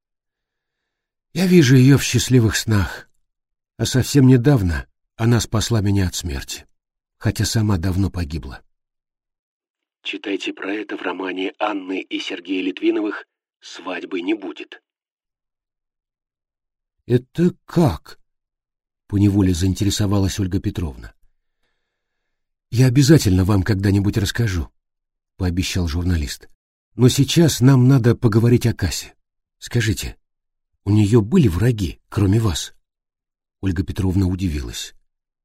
Я вижу ее в счастливых снах. А совсем недавно она спасла меня от смерти, хотя сама давно погибла. Читайте про это в романе Анны и Сергея Литвиновых «Свадьбы не будет». «Это как?» Поневоле заинтересовалась Ольга Петровна. «Я обязательно вам когда-нибудь расскажу», — пообещал журналист. «Но сейчас нам надо поговорить о Кассе. Скажите, у нее были враги, кроме вас?» Ольга Петровна удивилась.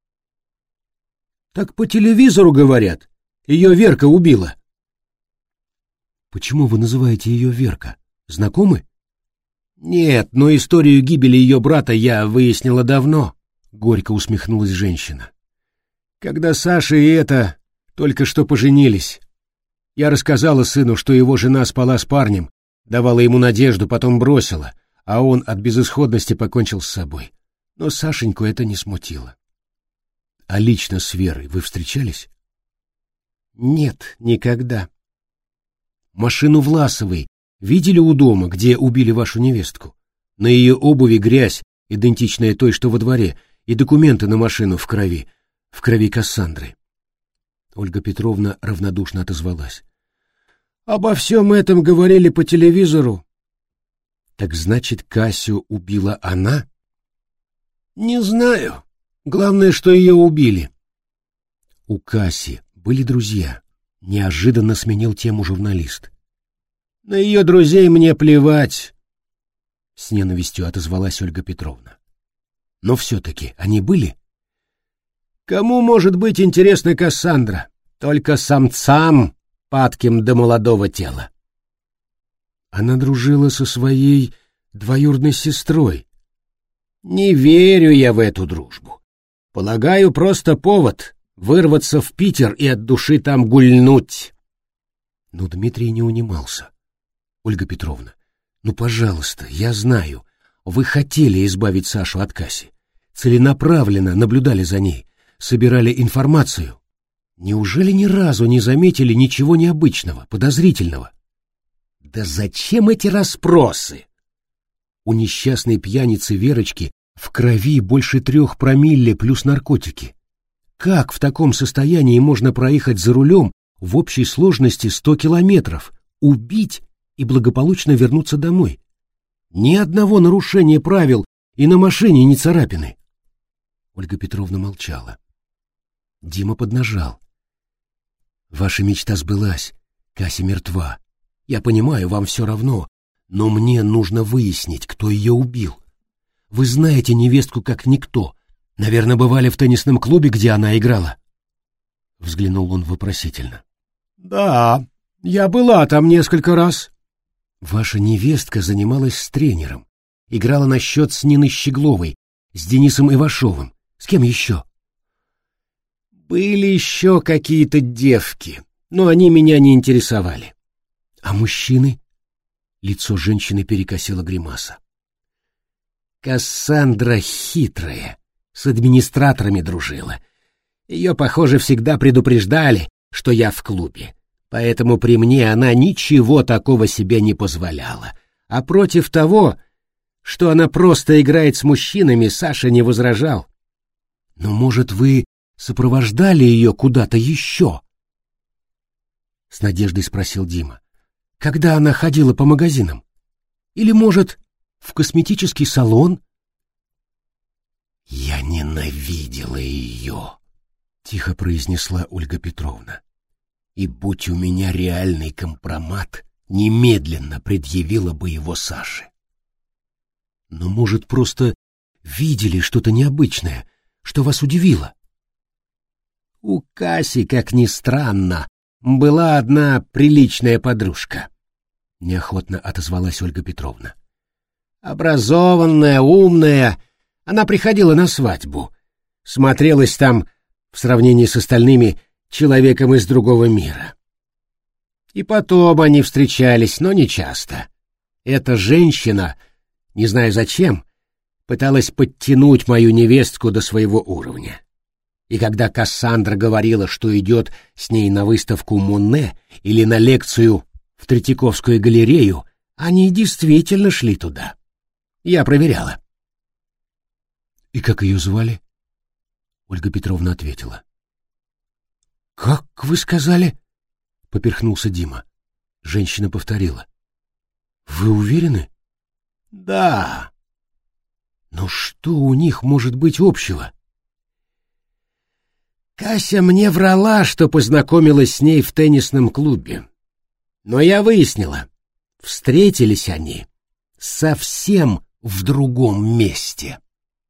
«Так по телевизору говорят, ее Верка убила». «Почему вы называете ее Верка? Знакомы?» «Нет, но историю гибели ее брата я выяснила давно», — горько усмехнулась женщина. «Когда Саша и эта только что поженились. Я рассказала сыну, что его жена спала с парнем, давала ему надежду, потом бросила, а он от безысходности покончил с собой. Но Сашеньку это не смутило». «А лично с Верой вы встречались?» «Нет, никогда». «Машину Власовой видели у дома, где убили вашу невестку? На ее обуви грязь, идентичная той, что во дворе, и документы на машину в крови, в крови Кассандры». Ольга Петровна равнодушно отозвалась. «Обо всем этом говорили по телевизору». «Так значит, Касю убила она?» «Не знаю. Главное, что ее убили». «У Каси были друзья?» — неожиданно сменил тему журналист. «На ее друзей мне плевать», — с ненавистью отозвалась Ольга Петровна. «Но все-таки они были?» «Кому может быть интересна Кассандра? Только самцам, падким до молодого тела». «Она дружила со своей двоюродной сестрой». «Не верю я в эту дружбу. Полагаю, просто повод вырваться в Питер и от души там гульнуть». Но Дмитрий не унимался. «Ольга Петровна, ну, пожалуйста, я знаю, вы хотели избавить Сашу от Касси, целенаправленно наблюдали за ней, собирали информацию. Неужели ни разу не заметили ничего необычного, подозрительного?» «Да зачем эти расспросы?» У несчастной пьяницы Верочки в крови больше трех промилле плюс наркотики. Как в таком состоянии можно проехать за рулем в общей сложности сто километров, убить и благополучно вернуться домой? Ни одного нарушения правил и на машине ни царапины. Ольга Петровна молчала. Дима поднажал. «Ваша мечта сбылась. Кася мертва. Я понимаю, вам все равно, но мне нужно выяснить, кто ее убил. Вы знаете невестку как никто. Наверное, бывали в теннисном клубе, где она играла?» Взглянул он вопросительно. «Да, я была там несколько раз». «Ваша невестка занималась с тренером. Играла на счет с Ниной Щегловой, с Денисом Ивашовым. С кем еще?» «Были еще какие-то девки, но они меня не интересовали». «А мужчины?» Лицо женщины перекосило гримаса. «Кассандра хитрая, с администраторами дружила. Ее, похоже, всегда предупреждали, что я в клубе, поэтому при мне она ничего такого себе не позволяла. А против того, что она просто играет с мужчинами, Саша не возражал». «Но, может, вы сопровождали ее куда-то еще?» С надеждой спросил Дима. «Когда она ходила по магазинам? Или, может, в косметический салон?» «Я ненавидела ее», — тихо произнесла Ольга Петровна. «И будь у меня реальный компромат, немедленно предъявила бы его Саше». «Но, может, просто видели что-то необычное, что вас удивило?» «У Каси, как ни странно, была одна приличная подружка», — неохотно отозвалась Ольга Петровна. «Образованная, умная, она приходила на свадьбу, смотрелась там, в сравнении с остальными, человеком из другого мира. И потом они встречались, но не часто. Эта женщина, не знаю зачем, пыталась подтянуть мою невестку до своего уровня. И когда Кассандра говорила, что идет с ней на выставку Моне или на лекцию в Третьяковскую галерею, они действительно шли туда. Я проверяла». «И как ее звали?» Ольга Петровна ответила. «Как вы сказали?» — поперхнулся Дима. Женщина повторила. «Вы уверены?» «Да». Но что у них может быть общего? Кася мне врала, что познакомилась с ней в теннисном клубе. Но я выяснила, встретились они совсем в другом месте.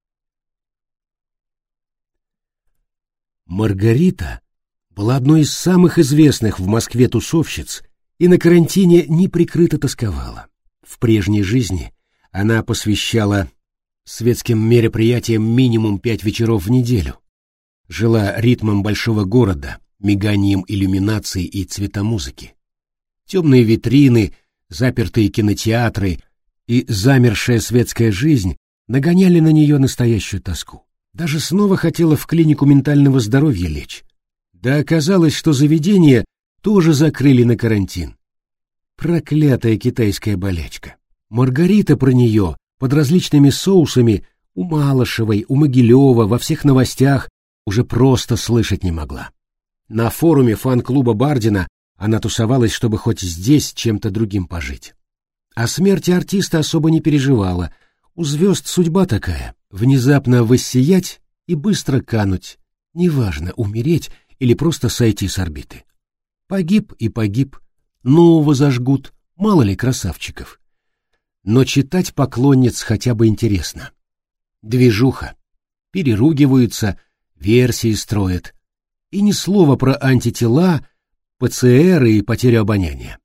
Маргарита была одной из самых известных в Москве тусовщиц и на карантине неприкрыто тосковала. В прежней жизни она посвящала светским мероприятиям минимум пять вечеров в неделю. Жила ритмом большого города, миганием иллюминаций и цветомузыки. Темные витрины, запертые кинотеатры и замершая светская жизнь нагоняли на нее настоящую тоску. Даже снова хотела в клинику ментального здоровья лечь. Да оказалось, что заведение тоже закрыли на карантин. Проклятая китайская болячка. Маргарита про нее под различными соусами у Малышевой, у Могилева, во всех новостях уже просто слышать не могла. На форуме фан-клуба Бардина она тусовалась, чтобы хоть здесь чем-то другим пожить. О смерти артиста особо не переживала. У звезд судьба такая — внезапно воссиять и быстро кануть. Неважно, умереть или просто сойти с орбиты. Погиб и погиб. Нового зажгут, мало ли красавчиков. Но читать поклонниц хотя бы интересно. Движуха. Переругиваются, версии строят. И ни слова про антитела, ПЦР и потерю обоняния.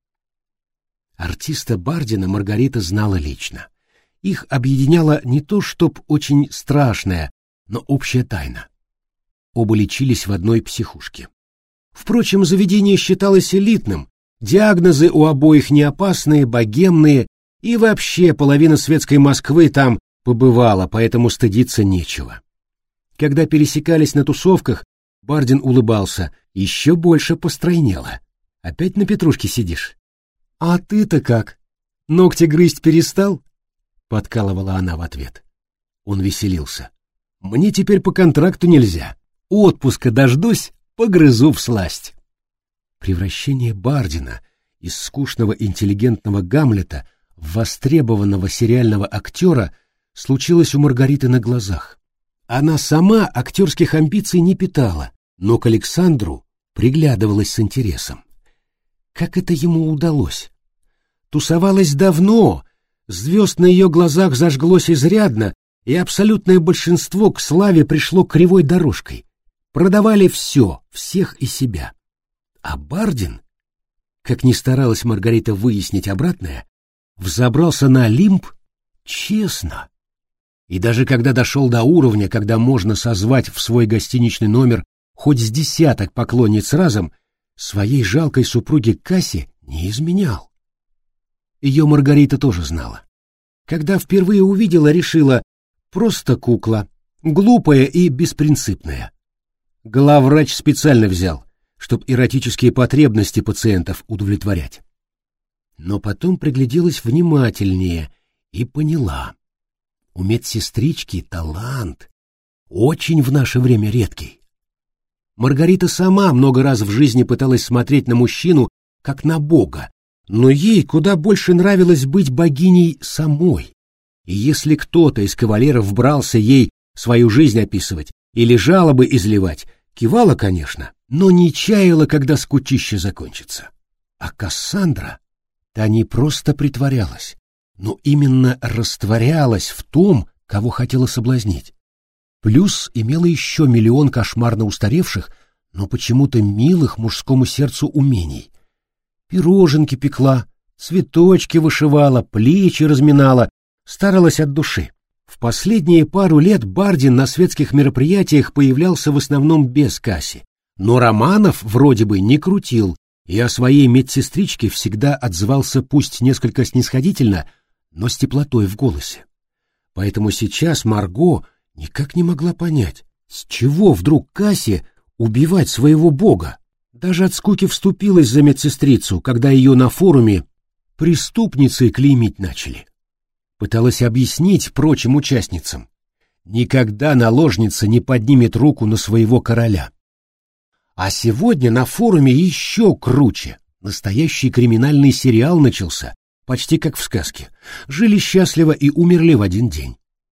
Артиста Бардина Маргарита знала лично. Их объединяла не то чтоб очень страшная, но общая тайна. Оба лечились в одной психушке. Впрочем, заведение считалось элитным, диагнозы у обоих не опасные, богемные, и вообще половина светской Москвы там побывала, поэтому стыдиться нечего. Когда пересекались на тусовках, Бардин улыбался, еще больше постройнело. «Опять на петрушке сидишь?» «А ты-то как? Ногти грызть перестал?» — подкалывала она в ответ. Он веселился. «Мне теперь по контракту нельзя. Отпуска дождусь, погрызу всласть». Превращение Бардина из скучного интеллигентного Гамлета в востребованного сериального актера случилось у Маргариты на глазах. Она сама актерских амбиций не питала, но к Александру приглядывалась с интересом. Как это ему удалось? Тусовалась давно, звезд на ее глазах зажглось изрядно, и абсолютное большинство к славе пришло кривой дорожкой. Продавали все, всех и себя. А Бардин, как ни старалась Маргарита выяснить обратное, взобрался на Олимп честно. И даже когда дошел до уровня, когда можно созвать в свой гостиничный номер хоть с десяток поклонниц разом, своей жалкой супруге Кассе не изменял. Ее Маргарита тоже знала. Когда впервые увидела, решила: просто кукла, глупая и беспринципная. Главврач специально взял, чтоб эротические потребности пациентов удовлетворять. Но потом пригляделась внимательнее и поняла: у медсестрички талант, очень в наше время редкий. Маргарита сама много раз в жизни пыталась смотреть на мужчину как на бога, но ей куда больше нравилось быть богиней самой. И если кто-то из кавалеров брался ей свою жизнь описывать или жалобы изливать, кивала, конечно, но не чаяла, когда скучище закончится. А Кассандра, та не просто притворялась, но именно растворялась в том, кого хотела соблазнить. Плюс имела еще миллион кошмарно устаревших, но почему-то милых мужскому сердцу умений. Пироженки пекла, цветочки вышивала, плечи разминала, старалась от души. В последние пару лет Бардин на светских мероприятиях появлялся в основном без Касси, но романов вроде бы не крутил, и о своей медсестричке всегда отзывался пусть несколько снисходительно, но с теплотой в голосе. Поэтому сейчас Марго никак не могла понять, с чего вдруг Кассе убивать своего бога. Даже от скуки вступилась за медсестрицу, когда ее на форуме преступницей клеймить начали. Пыталась объяснить прочим участницам: никогда наложница не поднимет руку на своего короля. А сегодня на форуме еще круче. Настоящий криминальный сериал начался, почти как в сказке. Жили счастливо и умерли в один день.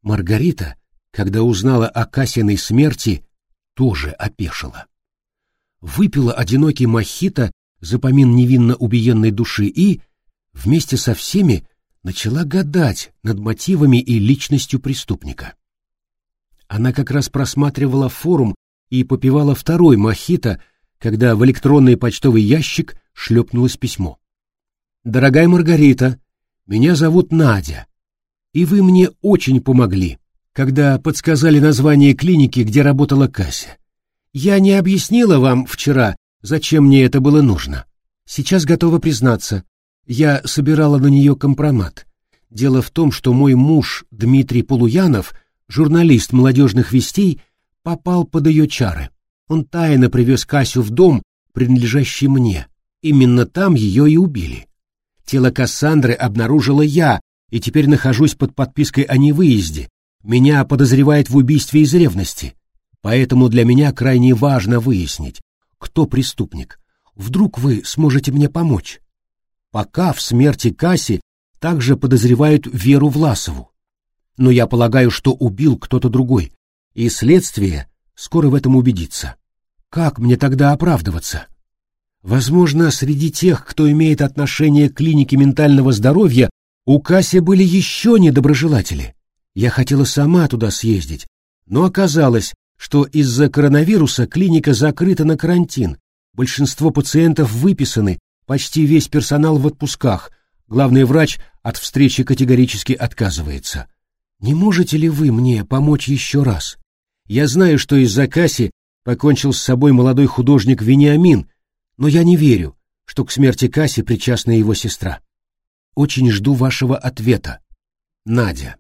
Маргарита, когда узнала о Касиной смерти, тоже опешила. Выпила одинокий мохито за помин невинно убиенной души и, вместе со всеми, начала гадать над мотивами и личностью преступника. Она как раз просматривала форум и попивала второй мохито, когда в электронный почтовый ящик шлепнулось письмо. «Дорогая Маргарита, меня зовут Надя, и вы мне очень помогли, когда подсказали название клиники, где работала Кася. Я не объяснила вам вчера, зачем мне это было нужно. Сейчас готова признаться, я собирала на нее компромат. Дело в том, что мой муж Дмитрий Полуянов, журналист «Молодежных вестей», попал под ее чары. Он тайно привез Касю в дом, принадлежащий мне. Именно там ее и убили. Тело Кассандры обнаружила я, и теперь нахожусь под подпиской о невыезде. Меня подозревают в убийстве из ревности. Поэтому для меня крайне важно выяснить, кто преступник. Вдруг вы сможете мне помочь? Пока в смерти Каси также подозревают Веру Власову. Но я полагаю, что убил кто-то другой, и следствие скоро в этом убедится. Как мне тогда оправдываться? Возможно, среди тех, кто имеет отношение к клинике ментального здоровья, у Каси были еще недоброжелатели. Я хотела сама туда съездить, но оказалось, что из-за коронавируса клиника закрыта на карантин, большинство пациентов выписаны, почти весь персонал в отпусках, главный врач от встречи категорически отказывается. Не можете ли вы мне помочь еще раз? Я знаю, что из-за Каси покончил с собой молодой художник Вениамин, но я не верю, что к смерти Каси причастна его сестра. Очень жду вашего ответа. Надя.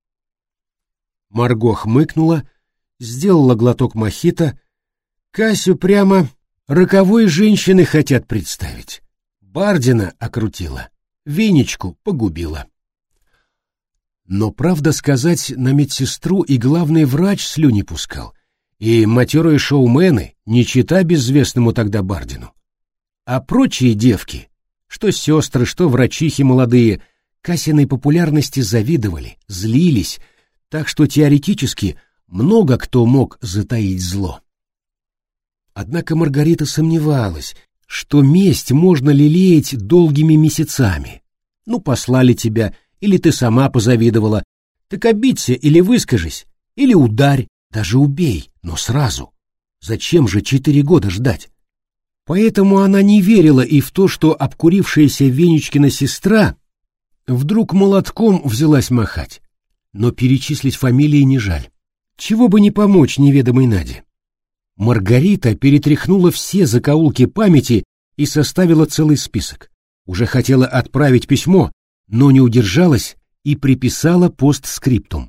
Марго хмыкнула, сделала глоток мохито. Касю прямо роковой женщины хотят представить. Бардина окрутила, Венечку погубила. Но, правда сказать, на медсестру и главный врач слюни пускал, и матерые шоумены, не чита безвестному тогда Бардину. А прочие девки, что сестры, что врачихи молодые, Касиной популярности завидовали, злились, так что теоретически много кто мог затаить зло. Однако Маргарита сомневалась, что месть можно лелеять долгими месяцами. Ну, послали тебя, или ты сама позавидовала. Так обидься или выскажись, или ударь, даже убей, но сразу. Зачем же четыре года ждать? Поэтому она не верила и в то, что обкурившаяся Венечкина сестра вдруг молотком взялась махать. Но перечислить фамилии не жаль. Чего бы не помочь неведомой Наде. Маргарита перетряхнула все закоулки памяти и составила целый список. Уже хотела отправить письмо, но не удержалась и приписала постскриптум.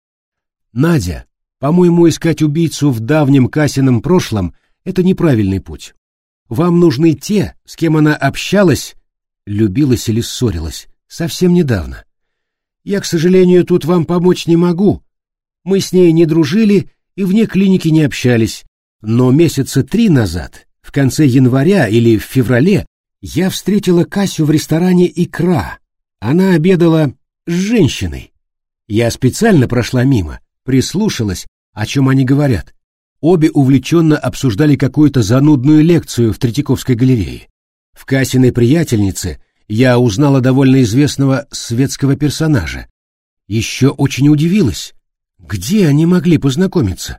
«Надя, по-моему, искать убийцу в давнем Касином прошлом — это неправильный путь. Вам нужны те, с кем она общалась, любилась или ссорилась, совсем недавно. Я, к сожалению, тут вам помочь не могу. Мы с ней не дружили и вне клиники не общались, но месяца три назад, в конце января или в феврале, я встретила Касю в ресторане «Икра». Она обедала с женщиной. Я специально прошла мимо, прислушалась, о чем они говорят. Обе увлеченно обсуждали какую-то занудную лекцию в Третьяковской галерее. В Касиной приятельнице я узнала довольно известного светского персонажа. Еще очень удивилась, где они могли познакомиться.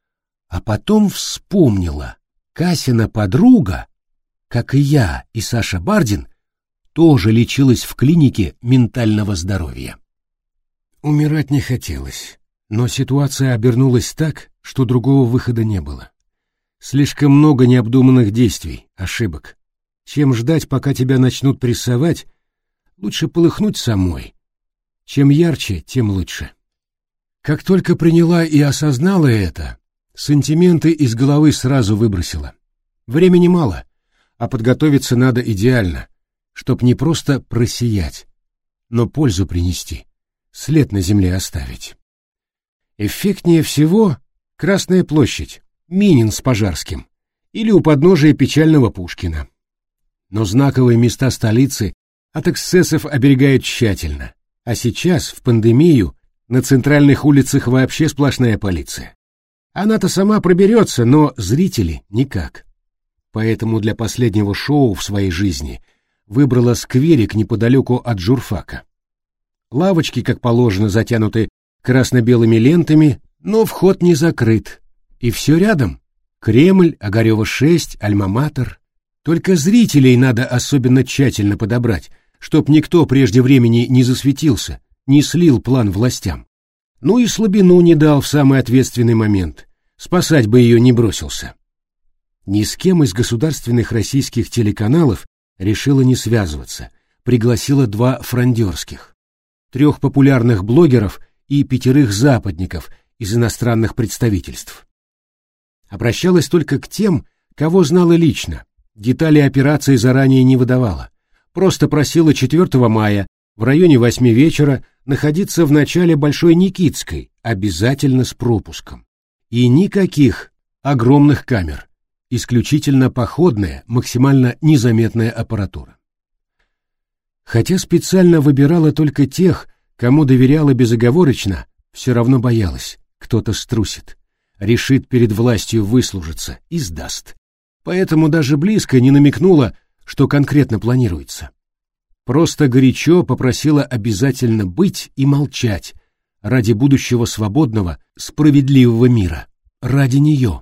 А потом вспомнила, Касина подруга, как и я и Саша Бардин, тоже лечилась в клинике ментального здоровья. Умирать не хотелось, но ситуация обернулась так, что другого выхода не было. Слишком много необдуманных действий, ошибок. Чем ждать, пока тебя начнут прессовать, лучше полыхнуть самой. Чем ярче, тем лучше. Как только приняла и осознала это, сантименты из головы сразу выбросила. Времени мало, а подготовиться надо идеально, чтоб не просто просиять, но пользу принести, след на земле оставить. Эффектнее всего Красная площадь, Минин с Пожарским, или у подножия печального Пушкина. Но знаковые места столицы от эксцессов оберегают тщательно, а сейчас, в пандемию, На центральных улицах вообще сплошная полиция. Она-то сама проберется, но зрители никак. Поэтому для последнего шоу в своей жизни выбрала скверик неподалеку от журфака. Лавочки, как положено, затянуты красно-белыми лентами, но вход не закрыт. И все рядом. Кремль, Огарева шесть, Альма-Матер. Только зрителей надо особенно тщательно подобрать, чтоб никто прежде времени не засветился, не слил план властям. Ну и слабину не дал в самый ответственный момент. Спасать бы ее не бросился. Ни с кем из государственных российских телеканалов решила не связываться. Пригласила два фрондерских. Трех популярных блогеров и пятерых западников из иностранных представительств. Обращалась только к тем, кого знала лично. Детали операции заранее не выдавала. Просто просила четвёртого мая в районе восьми вечера находиться в начале Большой Никитской, обязательно с пропуском. И никаких огромных камер. Исключительно походная, максимально незаметная аппаратура. Хотя специально выбирала только тех, кому доверяла безоговорочно, все равно боялась, кто-то струсит, решит перед властью выслужиться и сдаст. Поэтому даже близко не намекнула, что конкретно планируется. Просто горячо попросила обязательно быть и молчать ради будущего свободного, справедливого мира, ради нее.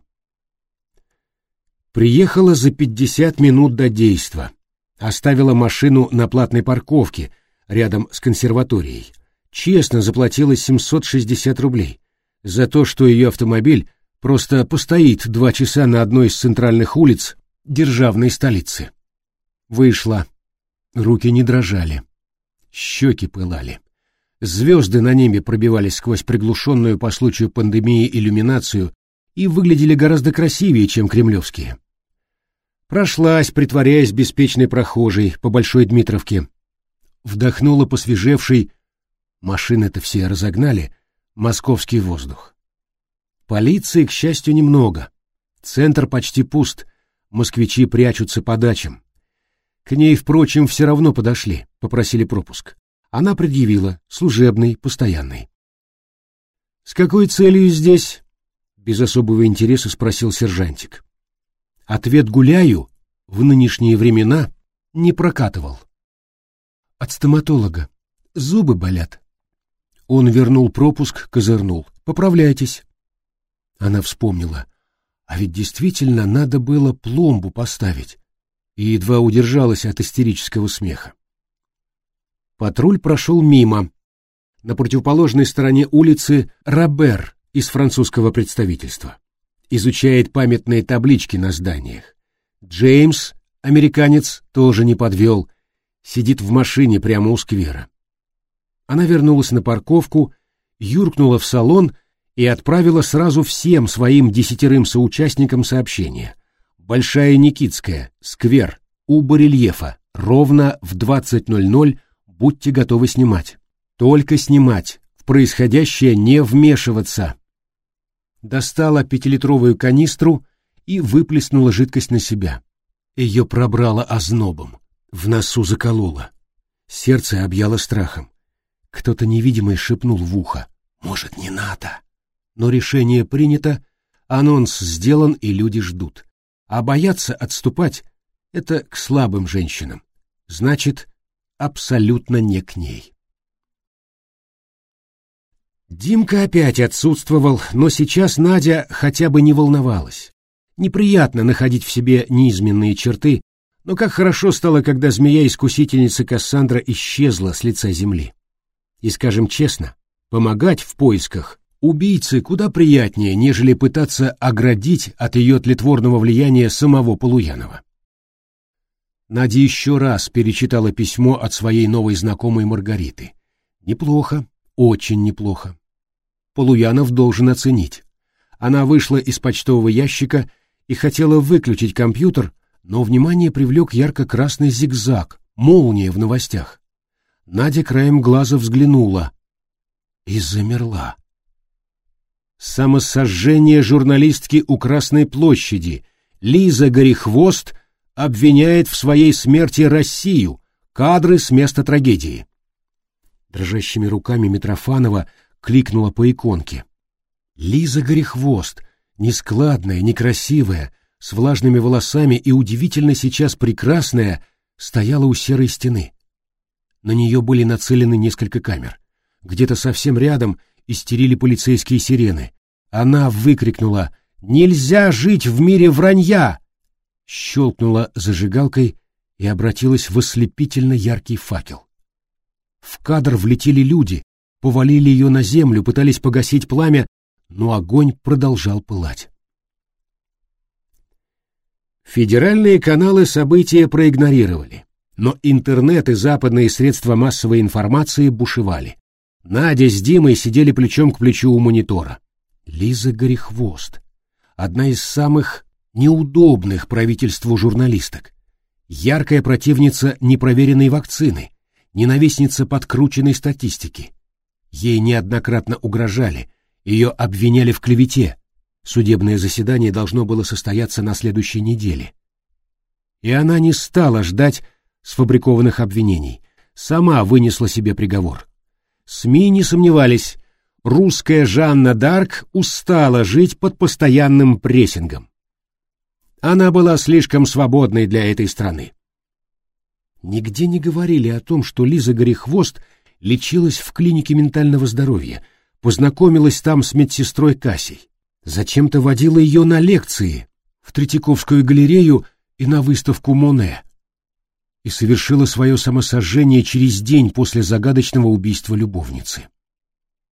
Приехала за пятьдесят минут до действа. Оставила машину на платной парковке рядом с консерваторией. Честно заплатила семьсот шестьдесят рублей за то, что ее автомобиль просто постоит два часа на одной из центральных улиц державной столицы. Вышла. Руки не дрожали. Щеки пылали. Звезды на небе пробивались сквозь приглушенную по случаю пандемии иллюминацию и выглядели гораздо красивее, чем кремлевские. Прошлась, притворяясь беспечной прохожей по Большой Дмитровке. Вдохнула посвежевший, машины-то все разогнали, московский воздух. Полиции, к счастью, немного. Центр почти пуст, москвичи прячутся по дачам. К ней, впрочем, все равно подошли, попросили пропуск. Она предъявила, служебный, постоянный. «С какой целью здесь?» — без особого интереса спросил сержантик. Ответ «гуляю» в нынешние времена не прокатывал. «От стоматолога. Зубы болят». Он вернул пропуск, козырнул. «Поправляйтесь». Она вспомнила. А ведь действительно надо было пломбу поставить. И едва удержалась от истерического смеха. Патруль прошел мимо. На противоположной стороне улицы Робер из французского представительства. Изучает памятные таблички на зданиях. Джеймс, американец, тоже не подвел. Сидит в машине прямо у сквера. Она вернулась на парковку, юркнула в салон и отправила сразу всем своим десятерым соучастникам сообщение. Большая Никитская, сквер, у барельефа, ровно в двадцать ноль ноль будьте готовы снимать. Только снимать, в происходящее не вмешиваться. Достала пятилитровую канистру и выплеснула жидкость на себя. Ее пробрало ознобом, в носу закололо. Сердце объяло страхом. Кто-то невидимый шепнул в ухо: «Может, не надо?» Но решение принято, анонс сделан, и люди ждут. А бояться отступать — это к слабым женщинам. Значит, абсолютно не к ней. Димка опять отсутствовал, но сейчас Надя хотя бы не волновалась. Неприятно находить в себе низменные черты, но как хорошо стало, когда змея-искусительница Кассандра исчезла с лица земли. И, скажем честно, помогать в поисках убийцы куда приятнее, нежели пытаться оградить от ее тлетворного влияния самого Полуянова. Надя еще раз перечитала письмо от своей новой знакомой Маргариты. Неплохо, очень неплохо. Полуянов должен оценить. Она вышла из почтового ящика и хотела выключить компьютер, но внимание привлек ярко-красный зигзаг, молния в новостях. Надя краем глаза взглянула и замерла. Самосожжение журналистки у Красной площади. Лиза Горехвост обвиняет в своей смерти Россию. Кадры с места трагедии. Дрожащими руками Митрофанова кликнула по иконке. Лиза Горехвост, нескладная, некрасивая, с влажными волосами и удивительно сейчас прекрасная, стояла у серой стены. На нее были нацелены несколько камер. Где-то совсем рядом истерили полицейские сирены. Она выкрикнула: «Нельзя жить в мире вранья!» Щелкнула зажигалкой и обратилась в ослепительно яркий факел. В кадр влетели люди, повалили ее на землю, пытались погасить пламя, но огонь продолжал пылать. Федеральные каналы события проигнорировали, но интернет и западные средства массовой информации бушевали. Надя с Димой сидели плечом к плечу у монитора. Лиза Горехвост, одна из самых неудобных правительству журналисток, яркая противница непроверенной вакцины, ненавистница подкрученной статистики. Ей неоднократно угрожали, ее обвиняли в клевете. Судебное заседание должно было состояться на следующей неделе. И она не стала ждать сфабрикованных обвинений, сама вынесла себе приговор. СМИ не сомневались, русская Жанна д'Арк устала жить под постоянным прессингом. Она была слишком свободной для этой страны. Нигде не говорили о том, что Лиза Горехвост лечилась в клинике ментального здоровья, познакомилась там с медсестрой Касей, зачем-то водила ее на лекции, в Третьяковскую галерею и на выставку Моне, и совершила свое самосожжение через день после загадочного убийства любовницы.